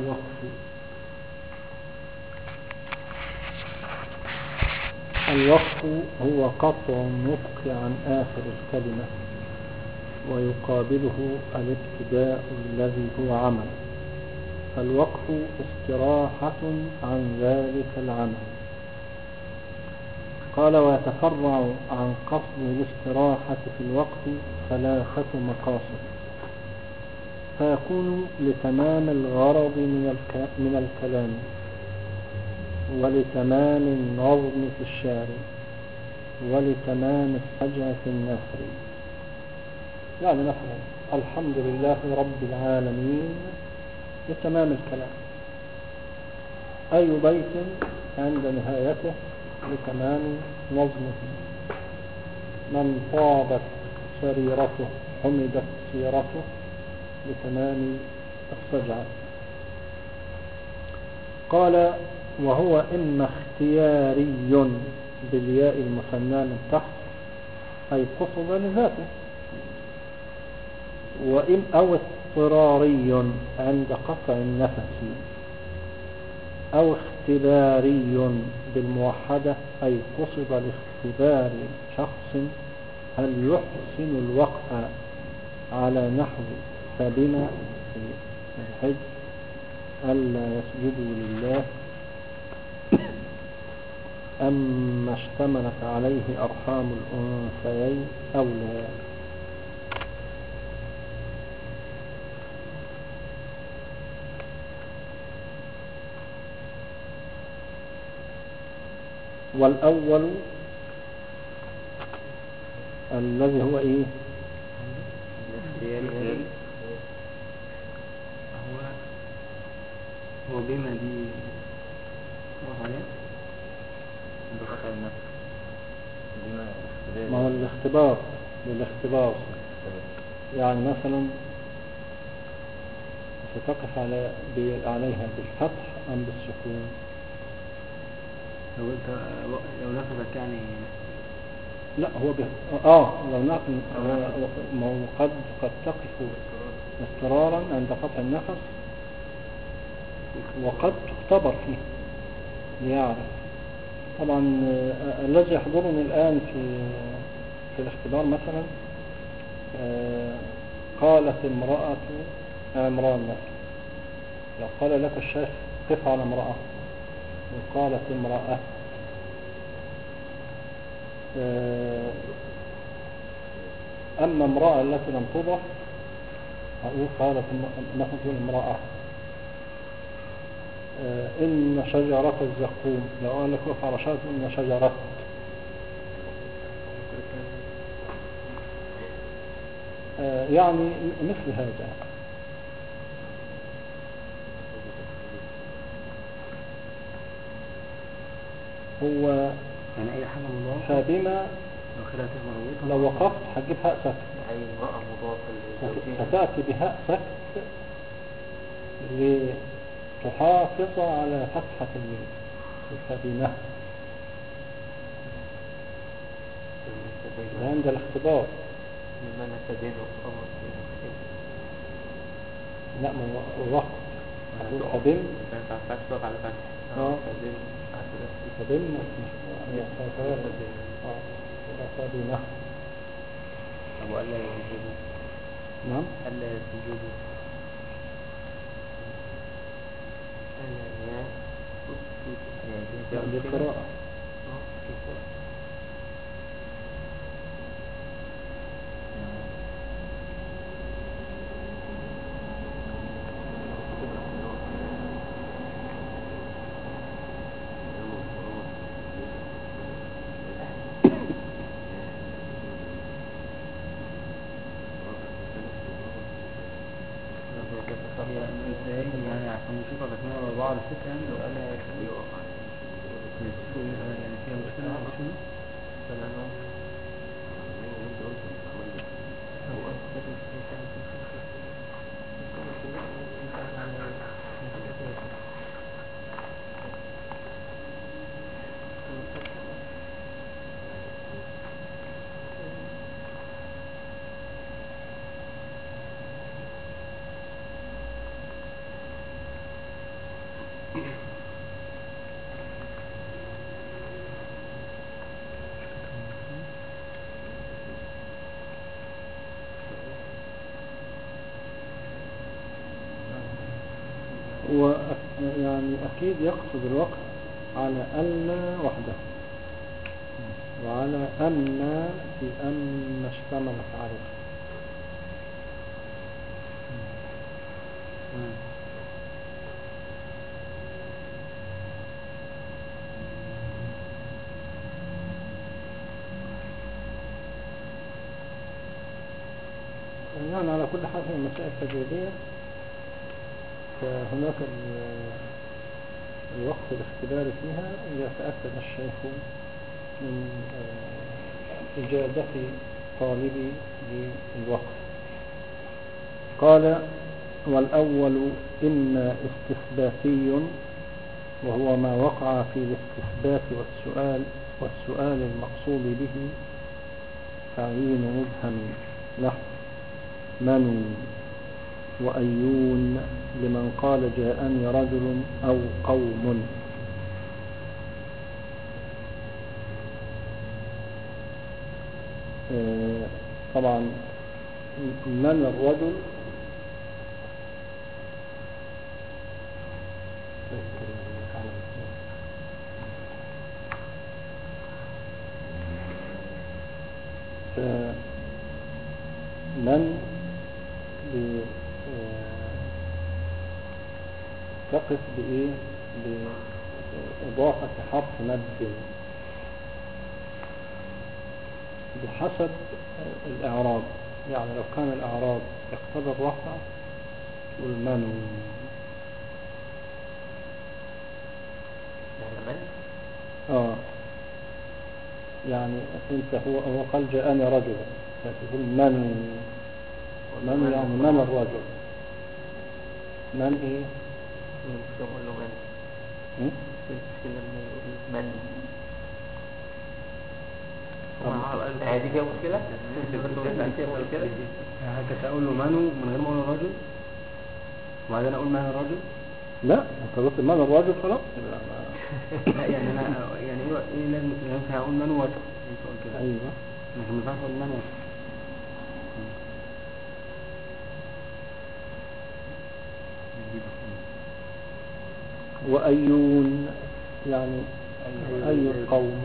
الوقف هو قطع النطق عن آخر الكلمة، ويقابله الابتداء الذي هو عمل. فالوقف استراحة عن ذلك العمل. قال: ويتفرع عن قصد الاستراحة في الوقف 3 مقاصد، فيكون لتمام الغرض من الكلام، ولتمام النظم في الشعر، ولتمام السجع في النثر. يعني مثلا الحمد لله رب العالمين لتمام الكلام. أي بيت عند نهايته لتمام نظمه. من طابت سريرته حمدت سيرته لتمام السجع. قال: وهو إما اختياري بالياء المثنى من تحت، أي قصد لذاته، أو اضطراري عند قطع النفس، أو اختباري بالموحدة، أي قصد لاختبار شخص هل يحسن الوقف على نحو فبما في الحج ألا يسجدوا لله أما اشتملت عليه أرحام الأنثيين أو لا. والأول الذي هو إيه؟ هو بما دي وهي بقطع النفس. ما هو الاختبار للاختبار. يعني مثلا ستقف عليها بالفتح أم بالسكون؟ لو نفذك يعني لا هو لو ما هو قد تقف اضطرارا عند قطع النفس، وقد تختبر فيه ليعرف. طبعا الذي يحضرني الآن في الاختبار مثلا قالت امرأة عمران مثلا، لو قال لك الشيخ قف على امرأة وقالت امرأة، أما امرأة التي لم تضف أقول قالت مثلا امرأة إن شجرة الزقوم، لو قال لك وقف على شجرة إن شجرة. يعني مثل هذا. هو يعني أي حاجة مضافة، فبما لو وقفت هتجيب هاء سكت، أي امرأة مضافة ستأتي بهاء سكت لتحافظ على فتحة الميم. فبما عند الاختبار لمن تدين وقامت لا من الوقت فبم فتح على فتح فبم فبما أبو ألا يسجدوا. نعم ألا يسجدوا ألا دي قراءة. يعني عشان نشوف الرسمين على بعض الفكرة يعني لو قال يعني فيها مشكلة أو شنو فالأنواع ويعني أكيد يقصد الوقت على ألا وحده، وعلى أما في أما اشتملت عليه. يعني على كل حال هي مسائل تجريبية، فهناك الوقت الاختباري فيها يتأكد الشيخ من إجابة طالبي للوقت. قال: والأول إما استثباتي، وهو ما وقع في الاستثبات والسؤال المقصود به تعيين مبهم، نحو من وأيون لمن قال جاءني رجل أو قوم. طبعا من الرجل من تقف بإيه؟ بإضافة حرف مد بحسب الإعراب. يعني لو كان الإعراب يقتضي الرفع تقول من. يعني انت هو قال جاءني رجل، فتقول من يعني من الرجل، من ايه؟ يقول له من المشكلة لما يقول من هذه فيها مشكلة؟ حتى أقول له منو من غير ما أقول رجل، وبعدين أقول من الرجل. لا انت قلت من الرجل خلاص. لا يعني أنا يعني إيه لازم ينفع أقول من وجه كده. أيوة لكن ما ينفعش أقول من وجه. وأيون يعني أي القوم.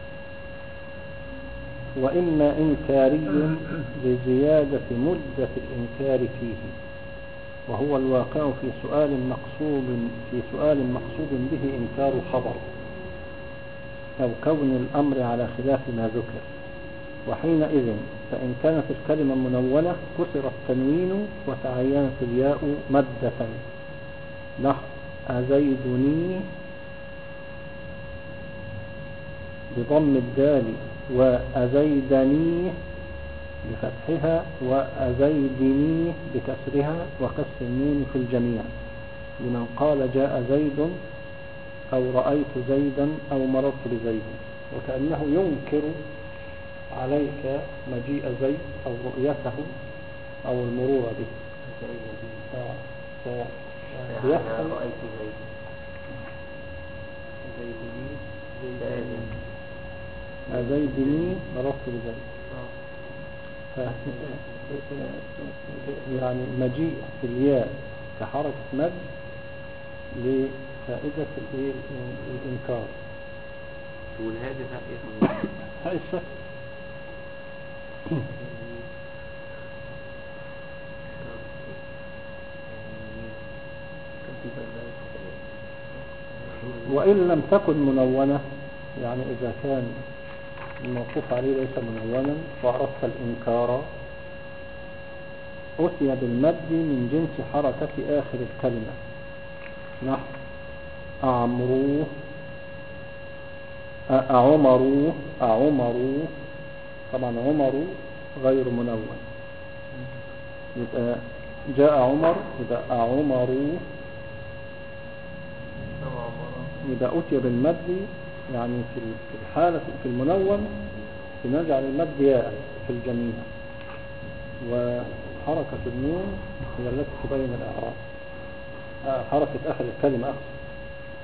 وإما إنكاري لزيادة مدة الإنكار فيه، وهو الواقع في سؤال مقصود به إنكار خبر أو كون الأمر على خلاف ما ذكر. وحينئذ فإن كانت الكلمة منونة كسر التنوين وتعينت الياء مدة، نحو أزيدني بضم الدال وأزيدني بفتحها وأزيدني بكسرها وكسر النون في الجميع، لمن قال جاء زيد أو رأيت زيدا أو مررت بزيد، وكأنه ينكر عليك مجيء زيد أو رؤيته أو المرور به. فبيفهم رأيت زيد أزيدني مررت بزيد. يعني مجيء في الياء كحركة مد لفائدة الإنكار. والهادي هاي السكت. وإن لم تكن منونة، يعني إذا كان الموقوف عليه ليس منونا وأردت الإنكار، أتي بالمد من جنس حركة آخر الكلمة، نحو أعمرو أعمرو. طبعا عمر غير منون، يبقى جاء عمر يبقى أعمرو، يبقى أتي بالمد. يعني في الحالة في المنون بنجعل المد ياء في الجميع، وحركة النون هي التي تبين الإعراب، حركة آخر الكلمة أقصد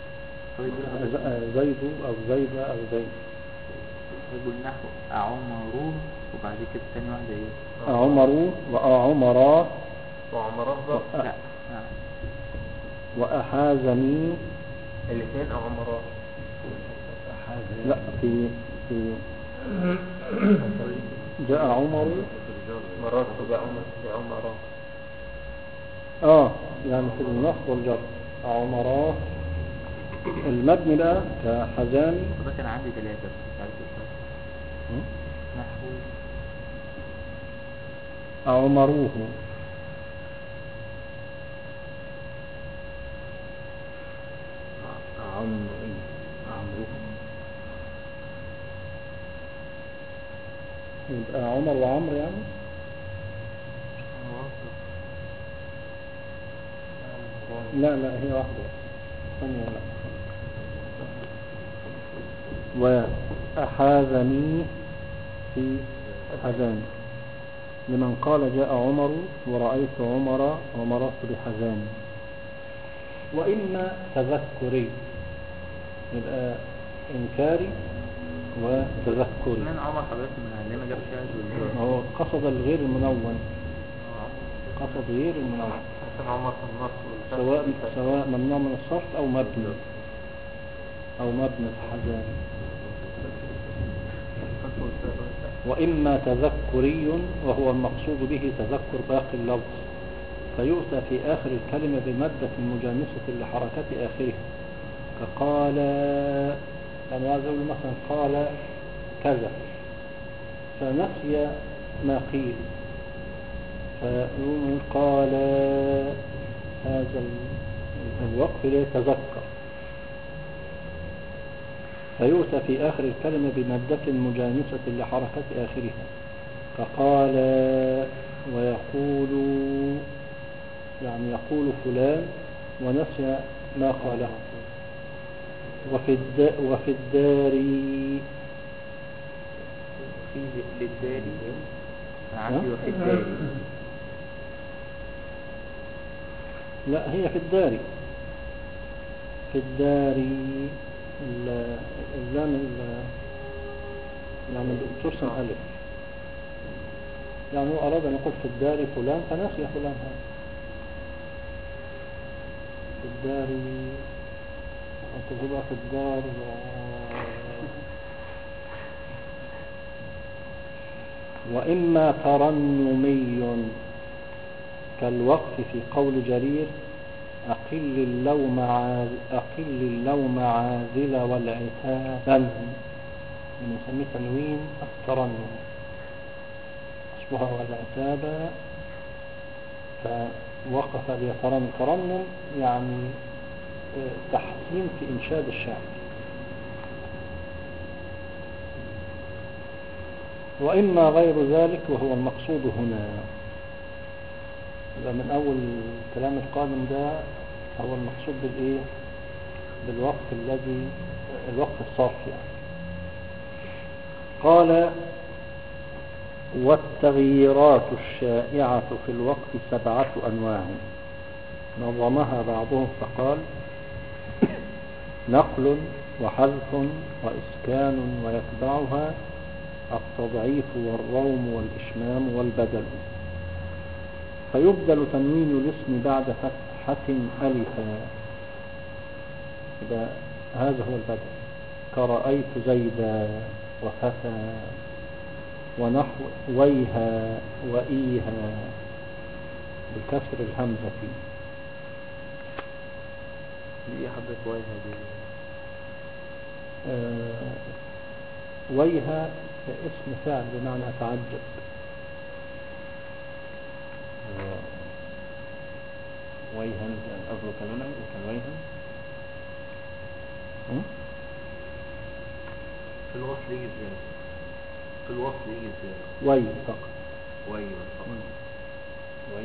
زيد أو زيدة أو زيد. يقول نحو أعمروا وبعد كده تاني واحدة ايه؟ أعمروا وأعمرا وعمرات بقى. لا وأحازني. الاثنين او عمرات. لا في جاء عمر مرات تبقى عمرات. يعني في النصب والجر عمرا. المبني بقى كحزاني. وده كان عندي 3 بس مش عارف الفرق. نحو عمروه. يبقى عمر وعمر يعني. لا هي واحدة ثانية. لا وأحاذني في حزان لمن قال جاء عمر ورأيت عمر ومررت بحزان. وإما تذكري يبقى إنكاري وتذكري. من عمر حضرتك ليه ما جابش هذا والجار؟ هو قصد الغير المنون. قصد غير المنون عشان عمر في النص سواء ممنوع من الصرف أو مبني حزان. وإما تذكري وهو المقصود به تذكر باقي اللفظ فيؤتى في آخر الكلمة بمادة مجانسة لحركة آخره كقال. يعني عايز أقول مثلا قال كذا فنسي ما قيل فيقول قال هذا الوقف ليتذكر فيؤتى في آخر الكلمة بمادة مجانسة لحركة آخرها فقال ويقول. يعني يقول فلان ونسي ما قاله. وفي الدار في للدار عندي وفي الدار. لا هي في الدار. اللام يعني ترسم ألف. يعني هو أراد أن يقول في الدار فلان فنسي فلان هذا. في الدار تبقى في الدار وإما ترنمي كالوقف في قول جرير أقل اللوم عاذل والعتاب بنسميه تنوين الترنم أصبح والعتاب فوقف ليترنم. ترنم يعني تحسين في إنشاد الشعر. وإما غير ذلك وهو المقصود هنا. يبقى من أول كلام القادم ده هو المقصود بالإيه؟ الوقف الصرف يعني. قال والتغييرات الشائعة في الوقف 7 أنواع نظمها بعضهم فقال نقل وحذف وإسكان ويتبعها التضعيف والروم والإشمام والبدل. فيبدل تنوين الاسم بعد فتحة ألفا. هذا هو البدل كرأيت زيدا وفتى ونحو ويها وإيها بكسر الهمزة فيه. دي حضرتك ويها دي ويها اسم فعل بمعنى أتعجب. ويها كان أصله كانونا وكان ويها في الوصل يجي ازاي؟ وي فقط. وي فقط. وي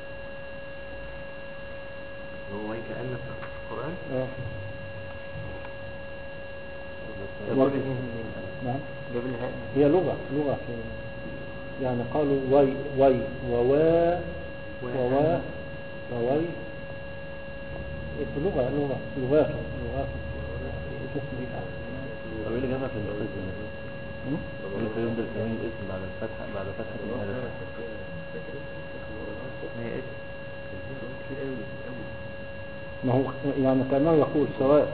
هو وي كأن في القرآن. نعم. جاب الهاء. هي لغة في يعني قالوا وي ووا ووي لغات اسم فاعل. طب ايه اللي جابها في القسم ده؟ ممكن يبدأ التنوين الاسم بعد الفتحة الهدف. ما هي اسم كتير قوي قوي. ما هو يعني كأنه يقول سواء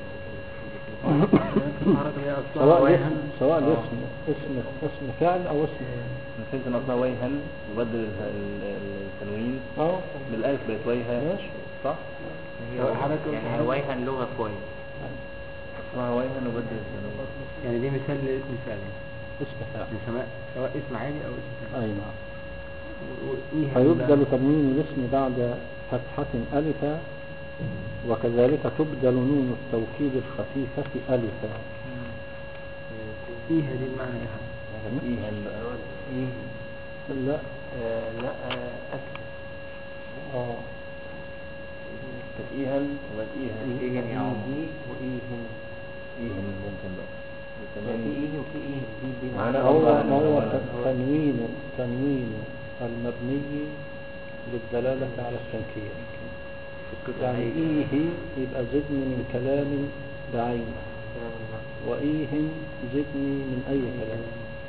الحركة اللي هي أصلها ويها. سواء اسم فعل أو اسم. انا فهمت ان اصلا ويها وبدل التنوين بالالف بقت ويها. ماشي صح؟ هي حركة يعني ويها لغة كويس. اصلها ويها وبدل التنوين. يعني دي مثال لاسم فعل. اسم فعل سواء اسم عادي أو اسم فعل. أي نعم. إيه فيبدل تنوين الاسم بعد فتحة ألفا، وكذلك تبدل نون التوكيد الخفيفة ألفا. إيه هذه المعنى إيه حاجة؟ ايها بقى. إيه لا لا أكل. كانت ايها وبقت ايها. إيه يعني وإيهن. ايها ممكن بقى. في إيه وفي إيه دي معنى هو تنوين المبني للدلالة على التنكير. يعني إيه يبقى زدني من كلام بعين، وإيه زدني من أي كلام.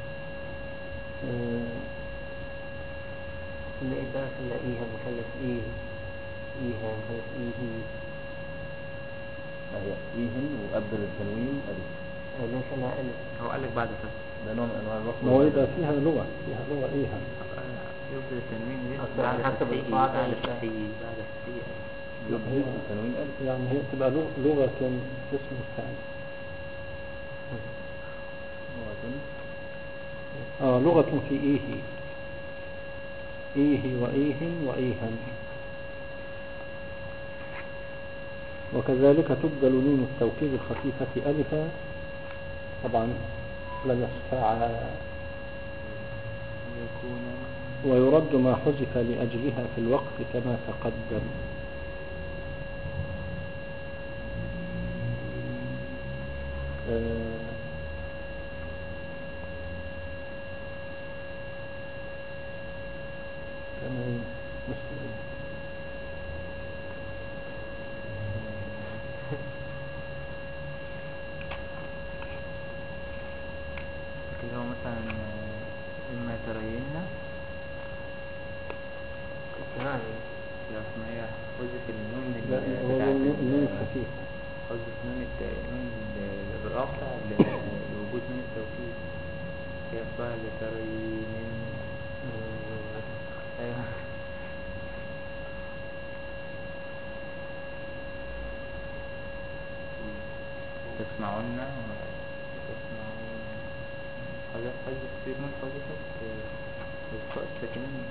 نلاقي بقى نلاقيها مثلث إيه مثلث إيه. هي ايهن وابدل التنوين الف. ليس لها ألف. هو قال لك بعد فتح. ده نوع من انواع الرفض. ما هو يبقى فيها لغة إيه. يبدل التنوين بعد حسب القاعدة بعد فتحية يبدل التنوين الف. يعني هي تبقى لغة اسم الفاعل. لغة في إيه وإيهن. وكذلك تبدل نون التوكيد الخفيفة ألفا، طبعا لم يصفع، ويرد ما حذف لأجلها في الوقت كما تقدم. كما مسلم. كده هو مثلا إما ترين لو اسمها هي حذف النون نون خفيفة. حذف نون الرافع لوجود نون التوكيد. هي فعل ترين. ايوه تسمعون حذف كتير من حذفت الصوت ساكنين.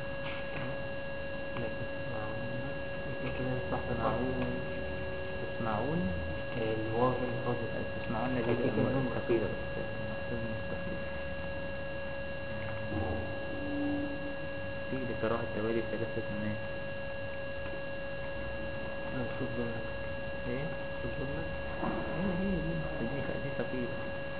تسمعون الواو الحذف. تسمعون دي ثقيلة بس محسوب مستحيل. في لكراهة التوالي ثلاثة الناس. خد بالك ايه خد بالك هي دي ثقيلة.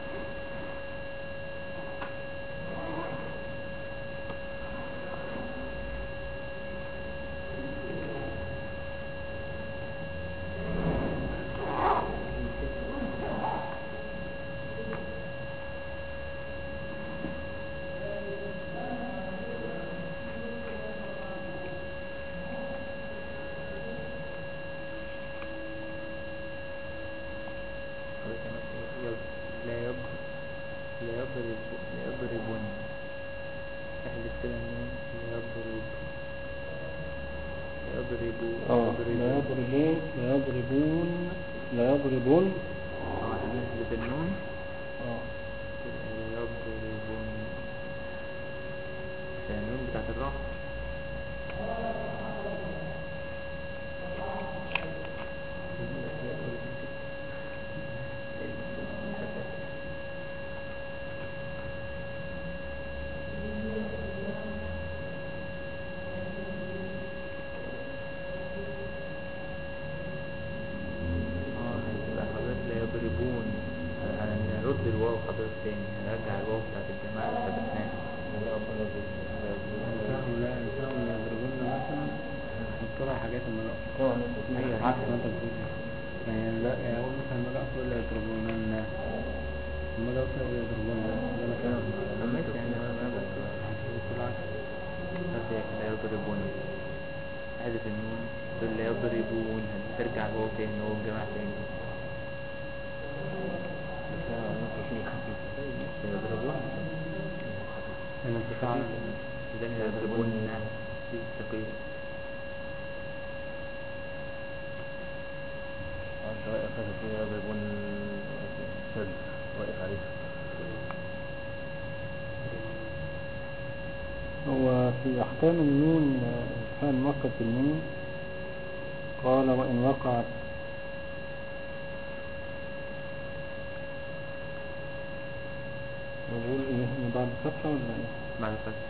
لا يضربون احذف كده النون. لا يضربون نحذف النون. لا يضربون عشان النون بتاعت الرفع. يضربون. هنرد الواو حضرتك تاني، هنرجع الواو بتاعت الجماعة اللي ثبتناها. لا يضربون مثلا نحط لها حاجات من عكس ما انت بتقول يعني. لا يعني اقول مثلا ما اجي اقول لا يضربون الناس، لما اجي اقول لا يضربون الناس ده انا كده ماشي يعني ما بس بالعكس. بس هي لا يضربون، حذف النون تقول لا يضربون، ترجع الواو تاني وهو الجماعة تاني. لا يضربون انا انتفاع إذن لا يضربون في الثقيلة. انت واقف فيها يضربون شد واقف عليك. هو في أحكام النون كان وقت النون قال وإن وقعت نقول إيه من بعد فترة ولا إيه؟ بعد فترة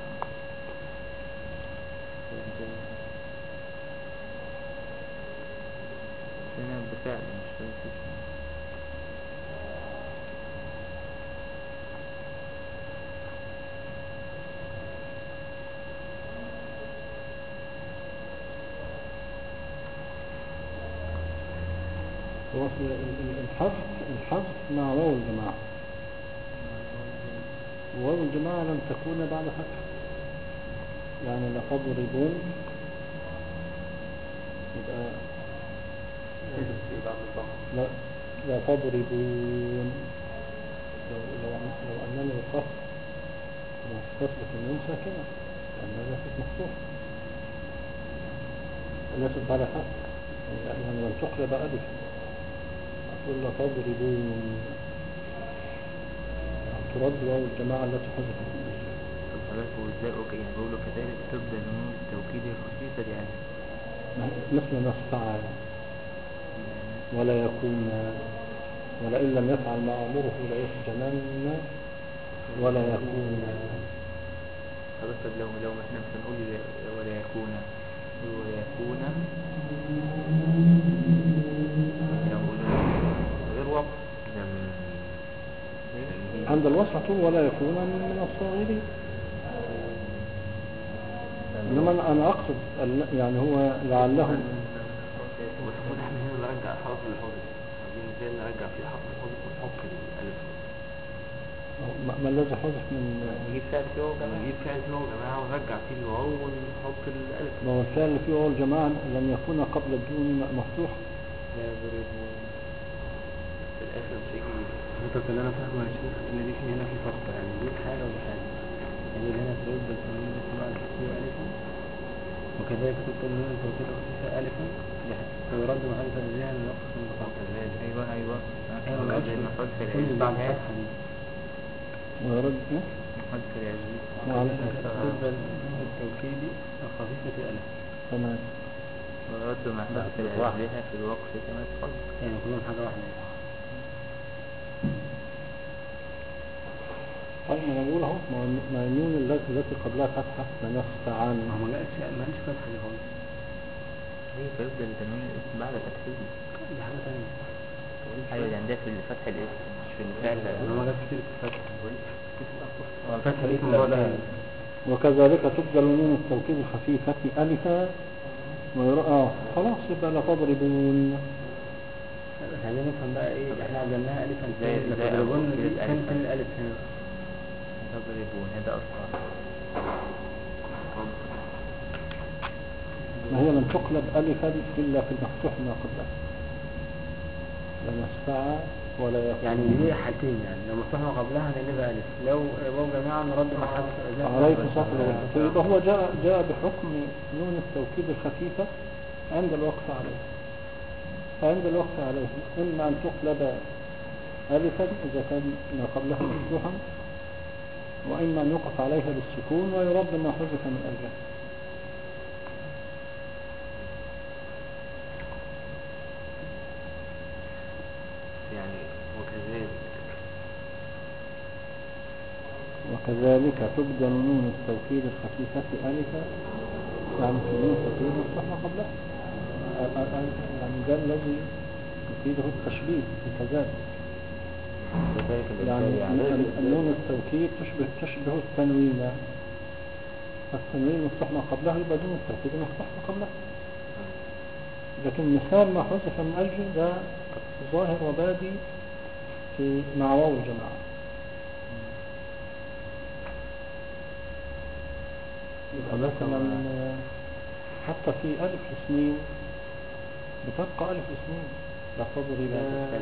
هنا بفعل مش فاكر. هو الحذف مع واو الجماعة، واو الجماعة لم تكون بعد فترة، يعني لا تضربون يبقى لا لا تضربون. لو أنني وقفت تثبت النون ساكنة لأنها ليست مفتوحة ليست على فتح، يعني لم تقلب ألف أقول لا تضربون ترد واو الجماعة التي حذفت. طب حضرتك وازاي يعني بيقولوا كذلك تبدأ نون التوكيد الخفيفة دي يعني مثل ما استعان ولا يكون ولئن لم يفعل ما أمره ليسجنن ولا يكون. حضرتك لو احنا مش هنقول ولا يكون، نقول ولا يكون غير وقف عند الوصف طول ولا يكون من الصاغرين. إنما أنا أقصد يعني هو لعله والمفروض احنا هنا نرجع حرف الحذف، عايزين ازاي نرجع فيه حرف الحذف ونحط الالف. ما الذي حذف من نجيب فعل فيه واو جماعة، نجيب فعل فيه جماعة ونرجع فيه الواو ونحط الالف. ما هو الفعل اللي فيه واو الجماعة لم يكون قبل الدون مفتوح. لا يضربون في الاخر مش هيجي. حضرتك اللي انا فاهمه يا شيخ ان دي في هنا في فرق، يعني دي حاجه ودي حاجه. يعني اللي هنا ترد التنوين بتبقى الخفيفه الفا، وكذلك تبقى النون التوكيد الخفيفه الفا ويرد مع الفا الذهن ويقص من بقى. ايوه ايوه زي ما حذف كل بعد العزيز فتحه دي ويرد إيه؟ حذف العزيز تبقى النون التوكيد الخفيفه الفا. تمام. ويرد مع حذف العزيز في الوقف كما تقدم. يعني كلهم حاجه واحده. طيب ما نقول اهو ما النون التي قبلها فتحة لنستعان. ما قالش فتحه دي خالص، هي فيبدأ التنوين الاسم بعد فتحه. دي حاجه ثانيه. ايوه يعني ده في فتح الاسم مش في الفعل. انا ما جاتش كتير في الفتح. فتح الاسم وكذلك تبدل نون التوكيد الخفيفة ألفا خلاص يبقى لا تضربون. بس عايزين نفهم بقى ايه احنا عملناها الفا زي تضربون دي ألفا. كان الالف هنا تضربون هذا اصلا ما هي لم تقلب ألفا إلا في المفتوح ما قبلها لنستعى ولا يكون. يعني دي حالتين، يعني لو مفتوح ما قبلها هنقلبها الف، لو واو جماعه نرد مع حذف عليك سطر. يبقى هو جاء بحكم نون التوكيد الخفيفة عند الوقف عليه. فعند الوقف عليه إما أن تقلب ألفا إذا كان ما قبلها مفتوحا، وإما أن يقف عليها بالسكون ويرد ما حذف من أجله. يعني وكذلك تبدل نون التوكيد الخفيفة ألفا، يعني في نون التوكيد مفتوح ما قبلها، يعني ده الذي يفيده التشبيه بكذلك. يعني النون التوكيد تشبه التنوين، التنوين مفتوح ما قبلها يبقى نون التوكيد مفتوح ما قبلها. لكن مثال ما حذف من أجل ده ظاهر وبادي في مع واو الجماعة. يبقى مثلا حتى في ألف الاثنين بتبقى ألف الاثنين لا تضرب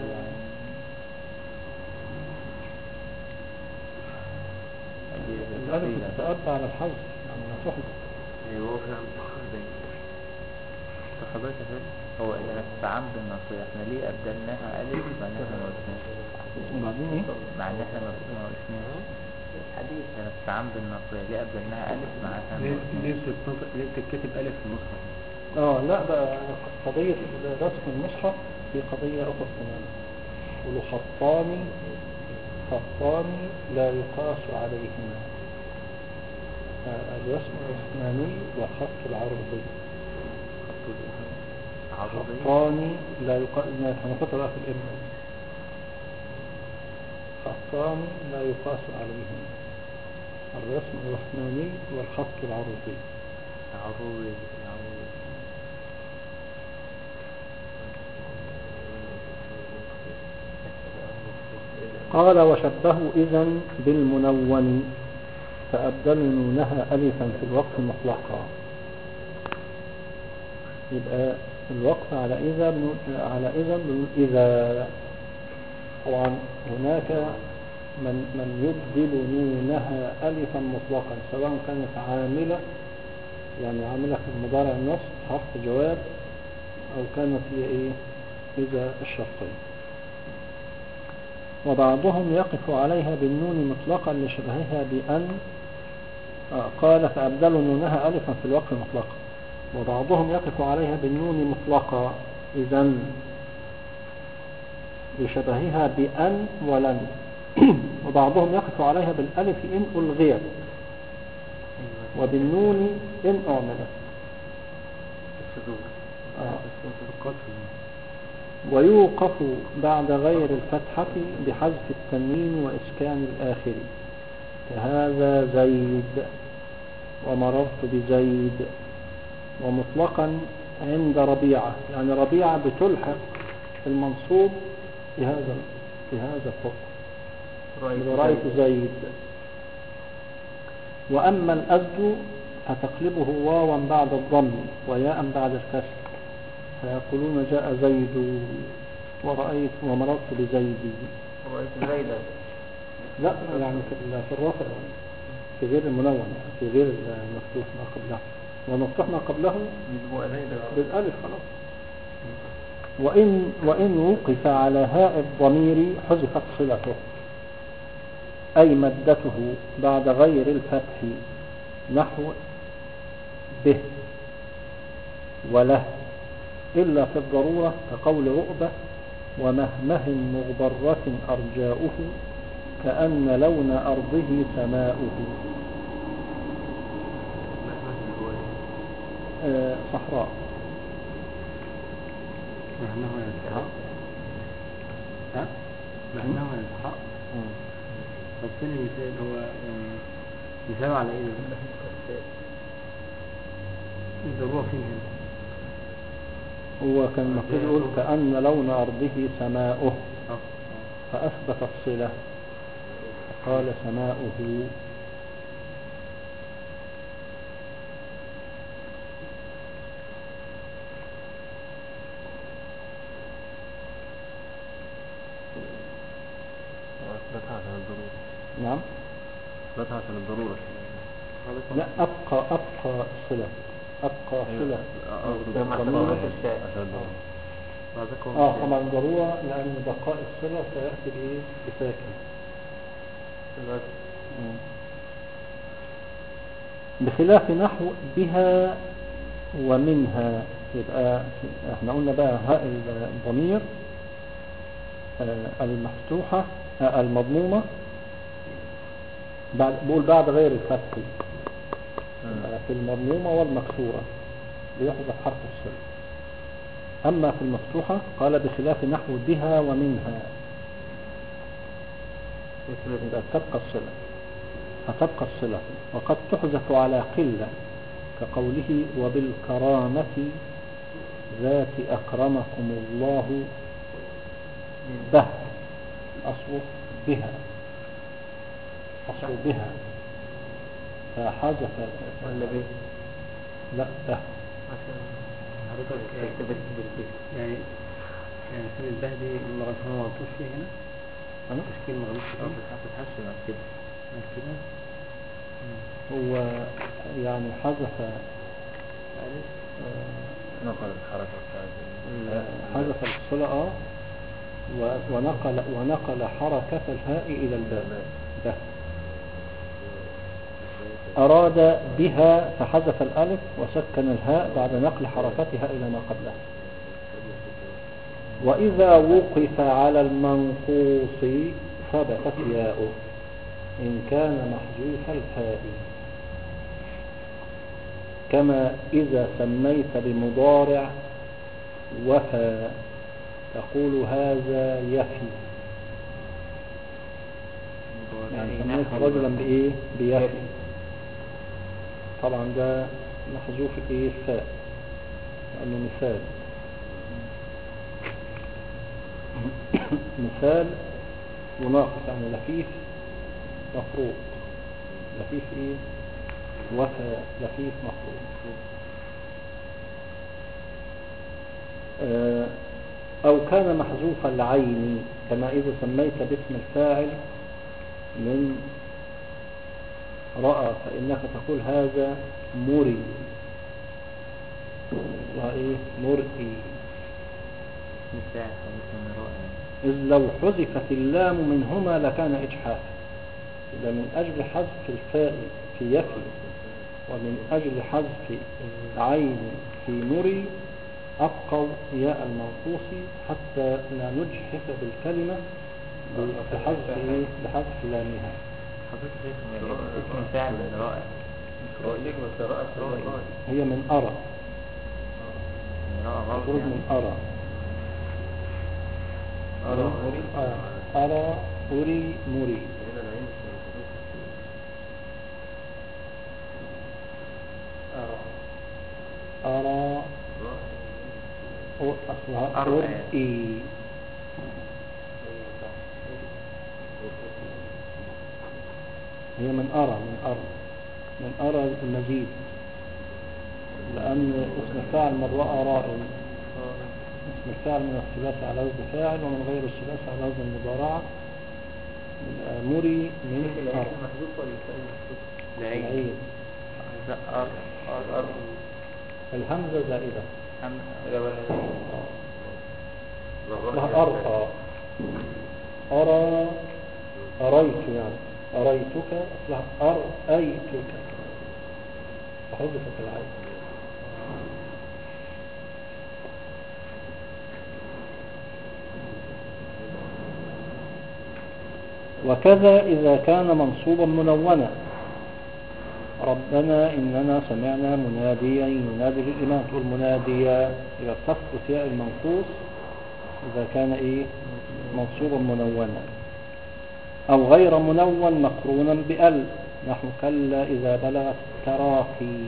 الألف تتأبى على الحذف يعني لا تحذف. ايوه هو فعلا زي تخبرت فين. هو اذا استعمل النصيحة احنا ليه ابدلناها الف مع ان احنا ما قلناش؟ وبعدين ايه؟ مع ان احنا ما قلناش الحديث انا استعمل النصيحة ليه ابدلناها الف مع ان احنا ما قلناش؟ ليه بتتكتب ألف في المصحف؟ لا بقى قضية رسم المصحف في قضية أخرى تماما. يقولوا خطان لا يقاس عليهما الرسم العثماني والخط العربي. خطان لا يقاس، هنحطها بقى في الإمام. خطان لا يقاس عليهما الرسم العثماني والخط العربي. عروض قال وشبهوا إذن بالمنون فأبدلوا نونها ألفا في الوقف مطلقا. يبقى الوقف على إذا طبعا هناك من يبدل نونها ألفا مطلقا سواء كانت عاملة يعني عاملة في المضارع النص حرف جواب أو كانت هي إذا الشرطين. وبعضهم يقف عليها بالنون مطلقا لشبهها بأن قال فأبدلوا نونها ألفا في الوقف مطلقا. وبعضهم يقف عليها بالنون مطلقا إذن لشبهها بأن ولن. وبعضهم يقف عليها بالألف إن ألغيت وبالنون إن أعملت. ويوقف بعد غير الفتحة بحذف التنوين وإسكان الآخر كهذا زيد ومررت بزيد. ومطلقا عند ربيعة يعني ربيعة بتلحق المنصوب بهذا الحكم رأيت زيد. وأما الأزد فتقلبه واوا بعد الضم وياء بعد الكسر فيقولون جاء زيد ورأيت ومررت بزيد. رأيت زيدا لا يعني في الرفع في غير المنون في غير المفتوح ما قبله ومفتوح ما قبله بالألف خلاص. وإن وقف على هاء الضمير حذفت صلته أي مدته بعد غير الفتح نحو به وله إلا في الضرورة كقول رؤبة ومهمه مغبرة أرجاؤه كأن لون أرضه سماؤه. صحراء مهنه يلتحق مهنه يلتحق. طب فين المثال هو يعني مثال على ايه الضرورة فين هنا؟ هو كان المفروض يقول كأن لون أرضه سماؤه فأثبت الصلة قال سماؤه. أثبتها عشان الضرورة. نعم أثبتها عشان الضرورة. لا أبقى الصلة أبقى صلة عشان الضرورة. طبعا ضرورة لأن بقاء الصلة سيأتي بإيه بساكن بخلاف نحو بها ومنها. يبقى احنا قلنا بقى هاء الضمير المفتوحة المضمومة بقول بعد غير الفتح في المضمومة والمكسورة ليحذف حرف الصلة. أما في المفتوحة قال بخلاف نحو بها ومنها يبقى هتبقى الصلة وقد تحذف على قلة كقوله وبالكرامة ذات أكرمكم الله به أصله بها، أصله بها، فحذف ولا بيه لا به. عشان حضرتك تكتب بالبيه. يعني كلمة به دي هو ما غلطوش فيه هنا، أه؟ تشكيل ما غلطوش فيه بتتحسن بعد كده. بعد كده. هو يعني حذف ألف نقل الحركة بتاعت حذف الصلة ونقل حركة الهاء إلى الباء به. أراد بها فحذف الألف وسكن الهاء بعد نقل حركتها إلى ما قبلها. وإذا وقف على المنقوص ثبتت ياؤه إن كان محذوف الفاء، كما إذا سميت بمضارع وفى تقول هذا يفي، يعني سميت رجلا بإيه؟ بيفي. طبعا ده محذوف إيه؟ الفاء، لأنه مثال. مثال وناقص، يعني لفيف مفروض، لفيف إيه؟ وفى لفيف مفروض. أو كان محذوف العين، كما إذا سميت باسم الفاعل من رأى فإنك تقول هذا مري، وإيه؟ مرئي. مثال من رائع. إذ لو حذفت اللام منهما لكان إجحافا. إذا من أجل حذف الفاء في يفي ومن أجل حذف العين في مري أبقوا ياء المنقوص حتى لا نجحف بالكلمة بحذف لامها. حضرتك شايف ان اسم فاعل من رائع مش رائع. هي من أرى، مفروض من أرى. أرى أري مري. أرى أصلها أرئي. هي من أرى، من أرى المزيد، لأن اسم الفاعل من رأى رائع. اسم الفاعل من الثلاثة على وزن فاعل، ومن غير الثلاثة على وزن المضارعة. مري من أرى. العين الهمزة زائدة، لها أرقى. أرى أريت، يعني أريتك أصلها أرأيتك، فحذفت العين. وكذا إذا كان منصوبا منونا، ربنا إننا سمعنا مناديا ينادي للإيمان، تقول مناديا، إذا تثبت ياء المنقوص إذا كان إيه؟ منصوبا منونا، أو غير منون مقرونا بأل، نحو كلا إذا بلغت التراقي.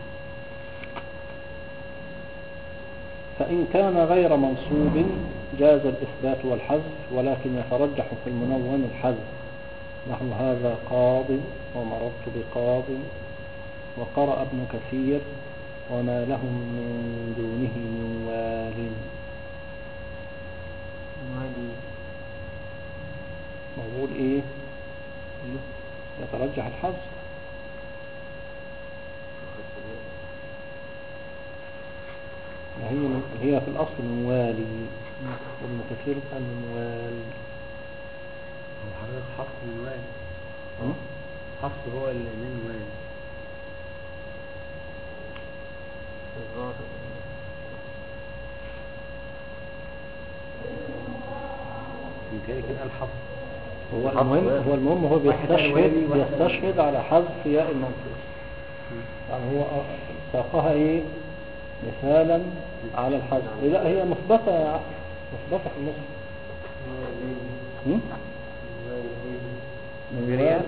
فإن كان غير منصوب جاز الإثبات والحذف، ولكن يترجح في المنون الحذف، نحو هذا قاض ومررت بقاض، وقرأ ابن كثير وما لهم من دونه من وال. موجود ايه؟ يترجح الحذف. هي في الأصل من والي، ابن كثير قال من وال. حضرتك حفص من والي، حفص هو اللي من والي. يمكن كان الحفص هو المهم هو بيستشهد على حذف ياء المنقوص، يعني هو ساقها ايه مثالا على الحذف. لا هي مثبتة في النصف. من غير ياء،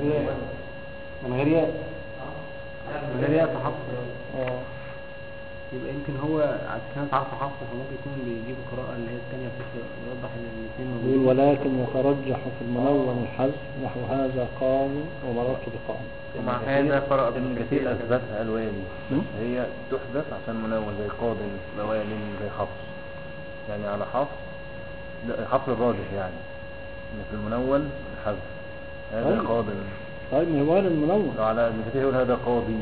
من غير ياء تحفظ. يبقى يمكن هو عشان كان عارفه حفص فممكن يكون بيجيب القراءة اللي هي الثانية بحيث يوضح ان الاثنين يقول موجودين. ولكن يترجح في المنون الحذف نحو هذا قام ومررت بقام. ومع هذا قرأ ابن كثير اثبتها قال والي، هي تحذف عشان منون زي قاض موال زي حفص، يعني على حفص حفص الراجح يعني ان في المنون الحذف هذا طيب. قاض. طيب موال المنون على ابن كثير يقول هذا قاضي.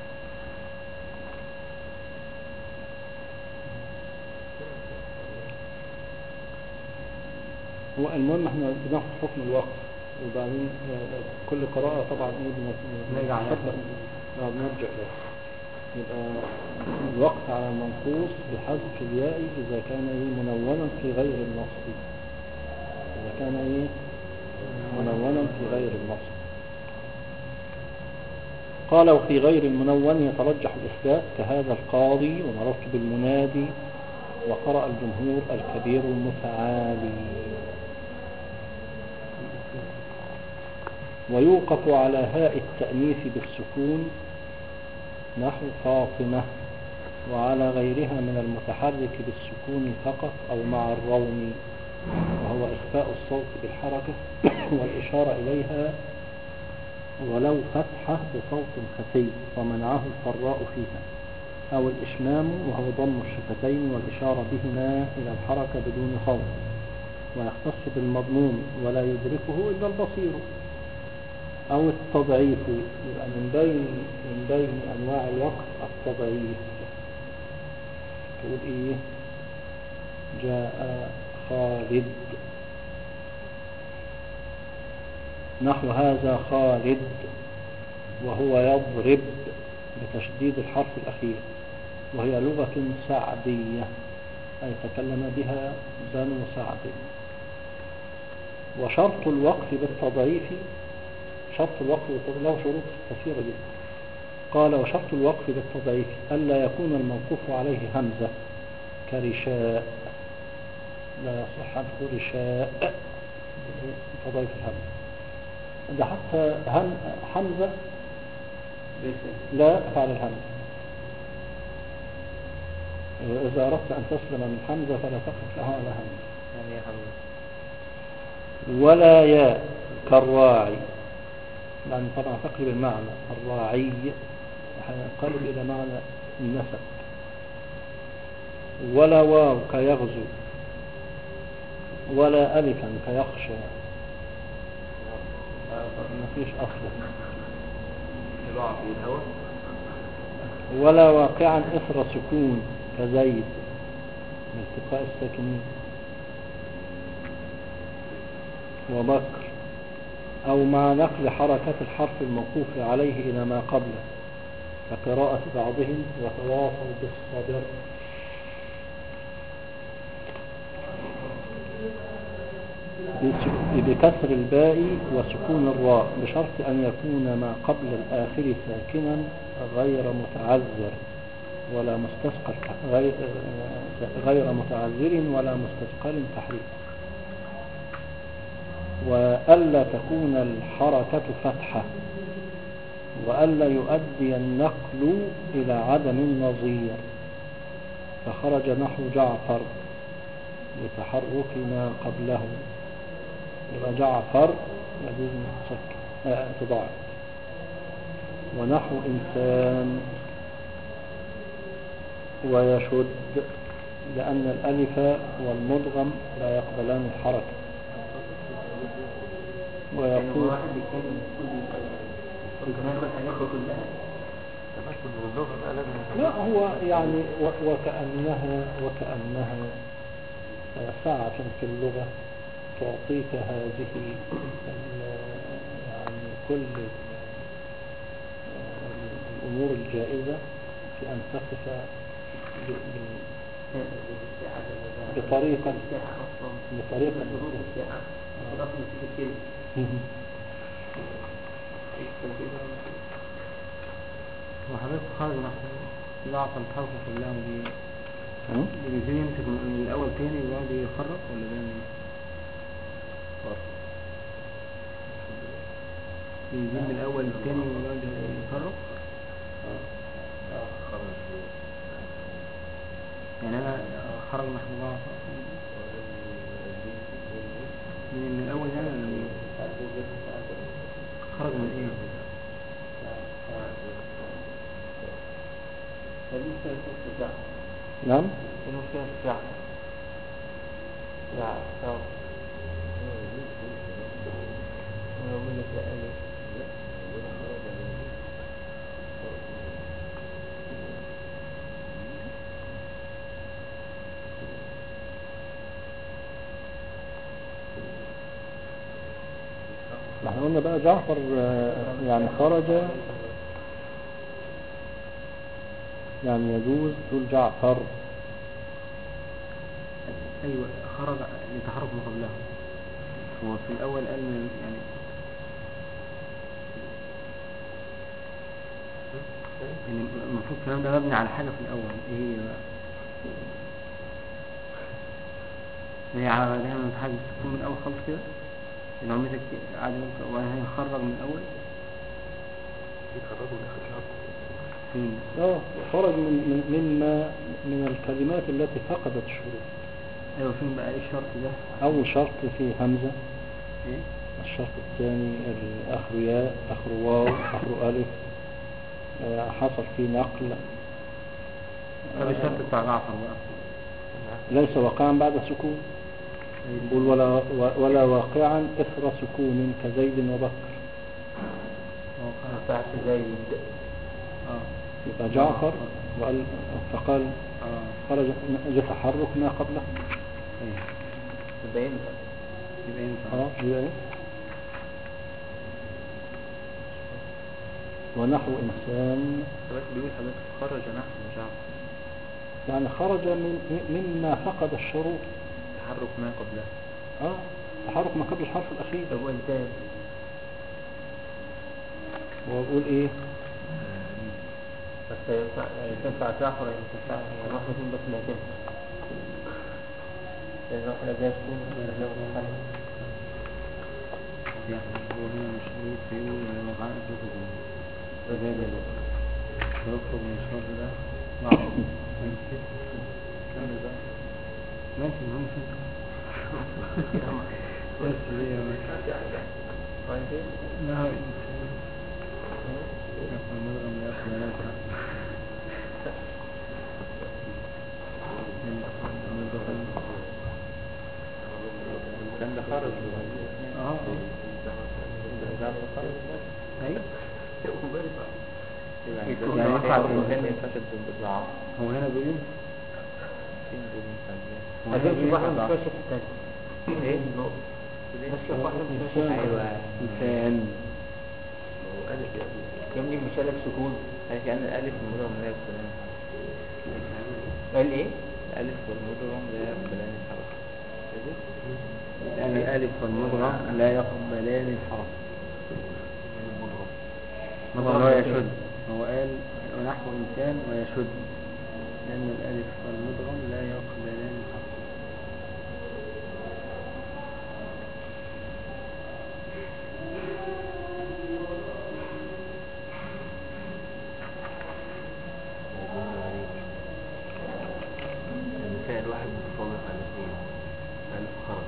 هو المهم احنا بناخد حكم الوقف وبعدين كل قراءة طبعا ايه نرجع عليها. بنرجع له. يبقى الوقف على المنقوص بحذف الياء إذا كان ايه منونا في غير النص، إذا كان ايه منونا في غير النص. قال وفي غير المنون يترجح الإثبات كهذا القاضي ومررت بالمنادي، وقرأ الجمهور الكبير المتعالي. ويوقف على هاء التأنيث بالسكون نحو فاطمة، وعلى غيرها من المتحرك بالسكون فقط أو مع الروم، وهو إخفاء الصوت بالحركة والإشارة إليها ولو فتحة بصوت خفي ومنعه الفراء فيها، أو الإشمام وهو ضم الشفتين والإشارة بهما إلى الحركة بدون صوت، ويختص بالمضموم ولا يدركه إلا البصير، أو التضعيف. يبقى من بين أنواع الوقف التضعيف. تقول إيه؟ جاء خالد نحو هذا خالد، وهو يضرب بتشديد الحرف الأخير، وهي لغة سعدية أي تكلم بها بنو سعد. وشرط الوقف بالتضعيف، شرط الوقف له شروط كثيرة جدا. قال وشرط الوقف بالتضعيف ألا يكون الموقوف عليه همزة كرشاء، لا يصح أن تقول رشاء تضعيف الهمزة. ده حتى حمزة لا تفعل الهمزة. إذا أردت أن تسلم من حمزة فلا تقف لها على همزة. يعني يا حمزة. ولا ياء كالراعي، لأن طبعا تقلب المعنى الراعي ينقلب إلى معنى النسب. ولا واو كيغزو، ولا ألفا كيخشى، ما فيش أصلا. ولا واقعا إثر سكون كزيد من التقاء الساكنين. وبكر، أو مع نقل حركة الحرف الموقوف عليه إلى ما قبله كقراءة بعضهم وتواصل بالصبر. بكسر الباء وسكون الراء بشرط أن يكون ما قبل الآخر ساكنا غير متعذر ولا مستثقل، غير متعذر ولا مستثقل تحريك. وألا تكون الحركة فتحة، وألا يؤدي النقل إلى عدم النظير، فخرج نحو جعفر لتحرك ما قبله. يبقى جعفر يجوز تضاعف. ونحو إنسان ويشد، لأن الألف والمدغم لا يقبلان الحركة. ويقول لا هو يعني وكأنها ساعة في اللغة تعطيك هذه يعني كل الأمور الجائزة في أن تقف بطريقة وحضرتك خارج نحن جعفر الحرف كلها دي بيبتدي يمسك من الأول تاني ويقعد يخرج ولا ده بيجيب من الأول التاني ويقعد يخرج؟ يعني أنا خرج نحو الله من الأول يعني ولا من خرج من إيه؟ نعم. المشكلة في الشعب لا صعب ونقول لك لا ألف احنا قلنا بقى جعفر يعني خرج، يعني يجوز تقول جعفر. أيوة خرج لتحرك ما قبله. هو في الأول قال يعني المفروض الكلام ده مبني على حاجة في الأول. إيه هي بقى؟ هي على دايما حاجة تكون من الأول خالص كده إن عمتك قاعد يقول وهي خرج من الأول يتخرجوا من آخر شهر فين؟ خرج من الكلمات التي فقدت الشروط. أيوة فين بقى إيه الشرط ده؟ أول شرط فيه همزة، إيه؟ الشرط الثاني آخر ياء، آخر واو، آخر ألف، حصل فيه نقل. طب الشرط بتاع جعفر بقى ليس واقعا بعد سكون. يقول ولا واقعا إثر سكون كزيد وبكر. بتاعت زيد يبقى جعفر فقال خرج لتحرك ما قبله. يبقى ينفع يبقى إيه؟ ونحو إنسان بس بيقول حضرتك خرج نحو جعفر يعني خرج مما فقد الشروط. تحرك ما قبله تحرك ما قبل الحرف الأخير. طب وإزاي؟ وأقول إيه؟ بس تنفع جعفر يعني تنفع يعني واحدة فيهم بس لا تنفع لأن واحدة زي تكون لو تحرك هو هنا مش شروط فيقول لو قعدت تقول فذلك يخرج من الشرط ده كمل بقى ماشي المهم فين بس ليه لا هو إنسان يقول مدغم لا يقبل لا يفعل كان ده خرج اي يعني ينفع الإنسان ينفعش بالضعف هو هنا بيقول فين بينفع هذه واحدة مش فاشل الثاني ايه النقطة بس واحدة مش فاشل ايوه إنسان يمني مش قالك سكون كأن الألف المدغم لا يقبلان قال ايه؟ الألف والمدغم لا يقبلان الحركة يعني الألف والمدغم لا يقبلان الحركة مدغم هو يشد. هو قال ونحو إنسان ويشد لأن الألف والمدغم لا يقبلان الحركة. كان واحد متصلح على اثنين ألف خرج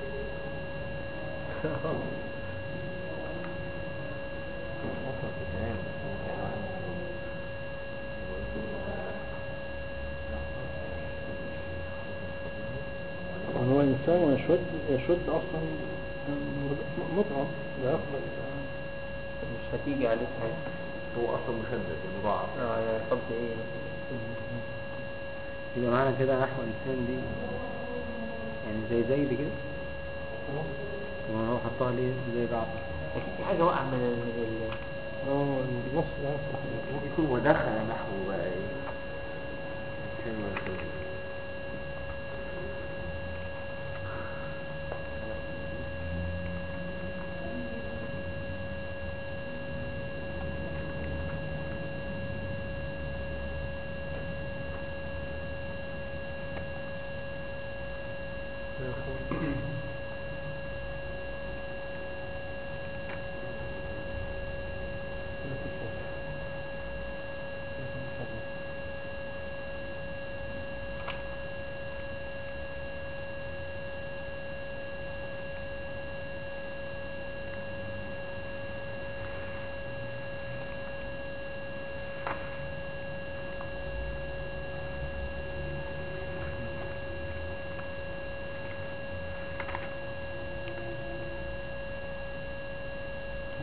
وصل في كلام كان واحد هو إنسان ويشد أصلا مطعم لا يقبل. مش هتيجي عليه حاجة هو أصلا مشدد مضاعف يعني قصد ايه يبقى معنى كده نحو إنسان دي يعني زي كده وهو حطها ليه زي جعفر في حاجة وقع من النص لا يفتح. ممكن يكون ودخل نحو بقى ايه إنسان ويشد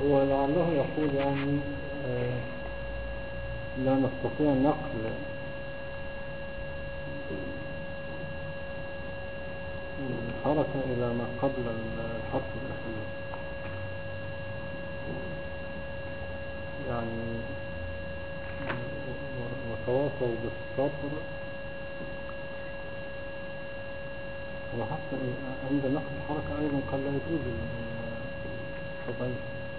هو لعله يقول يعني لا نستطيع نقل الحركة إلى ما قبل الحرف الأخير، يعني وتواصوا بالصبر. وحتى عند نقل الحركة أيضا قد لا يجوز التضعيف.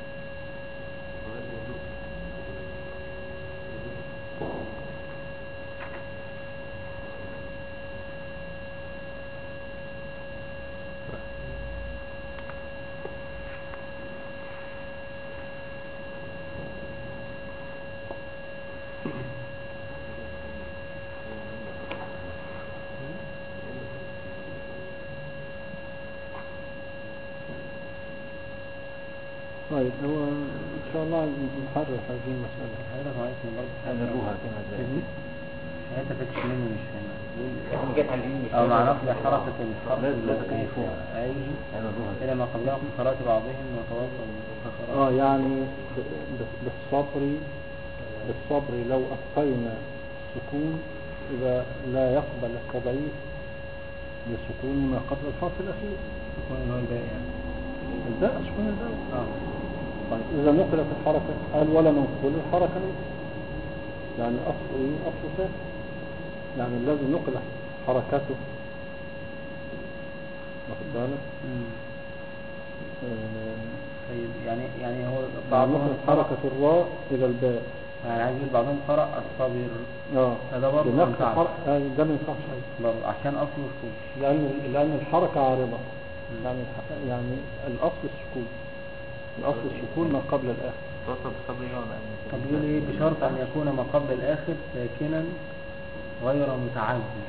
طيب هو إن شاء الله نحرر هذه المسألة. هذا هو اسمه برضه هنروها كما زي حياتك تكلمني مش فاهمة جت على اليمين أو مع نقل حركة الحرف لا تكيفوها. أي هنروها إلى ما قبلها في قراءة بعضهم وتواصل يعني بالصبر لو أبقينا السكون إذا لا يقبل التضعيف لسكون ما قبل الحرف الأخير. سكون اللي هو الباقي يعني الباء سكون الباء. طيب إذا نقلت الحركة قال ولا ننقل الحركة يعني أصل إيه؟ أصل ساكن، يعني الذي نقل حركته واخد بالك. طيب يعني هو بعضهم بعضهم حركة الراء إلى الباء، يعني عايز يقول بعضهم قرأ الصبر هذا برضه ما بنفس ينفعش الحركة ده ما ينفعش برضه عشان أصله سكون لأن الحركة عارضة. يعني الأصل السكون، الأصل السكون ما قبل الآخر. توصل بالصبر ولا طب يقول إيه بشرط أن يكون ما قبل الآخر ساكنا غير متعذر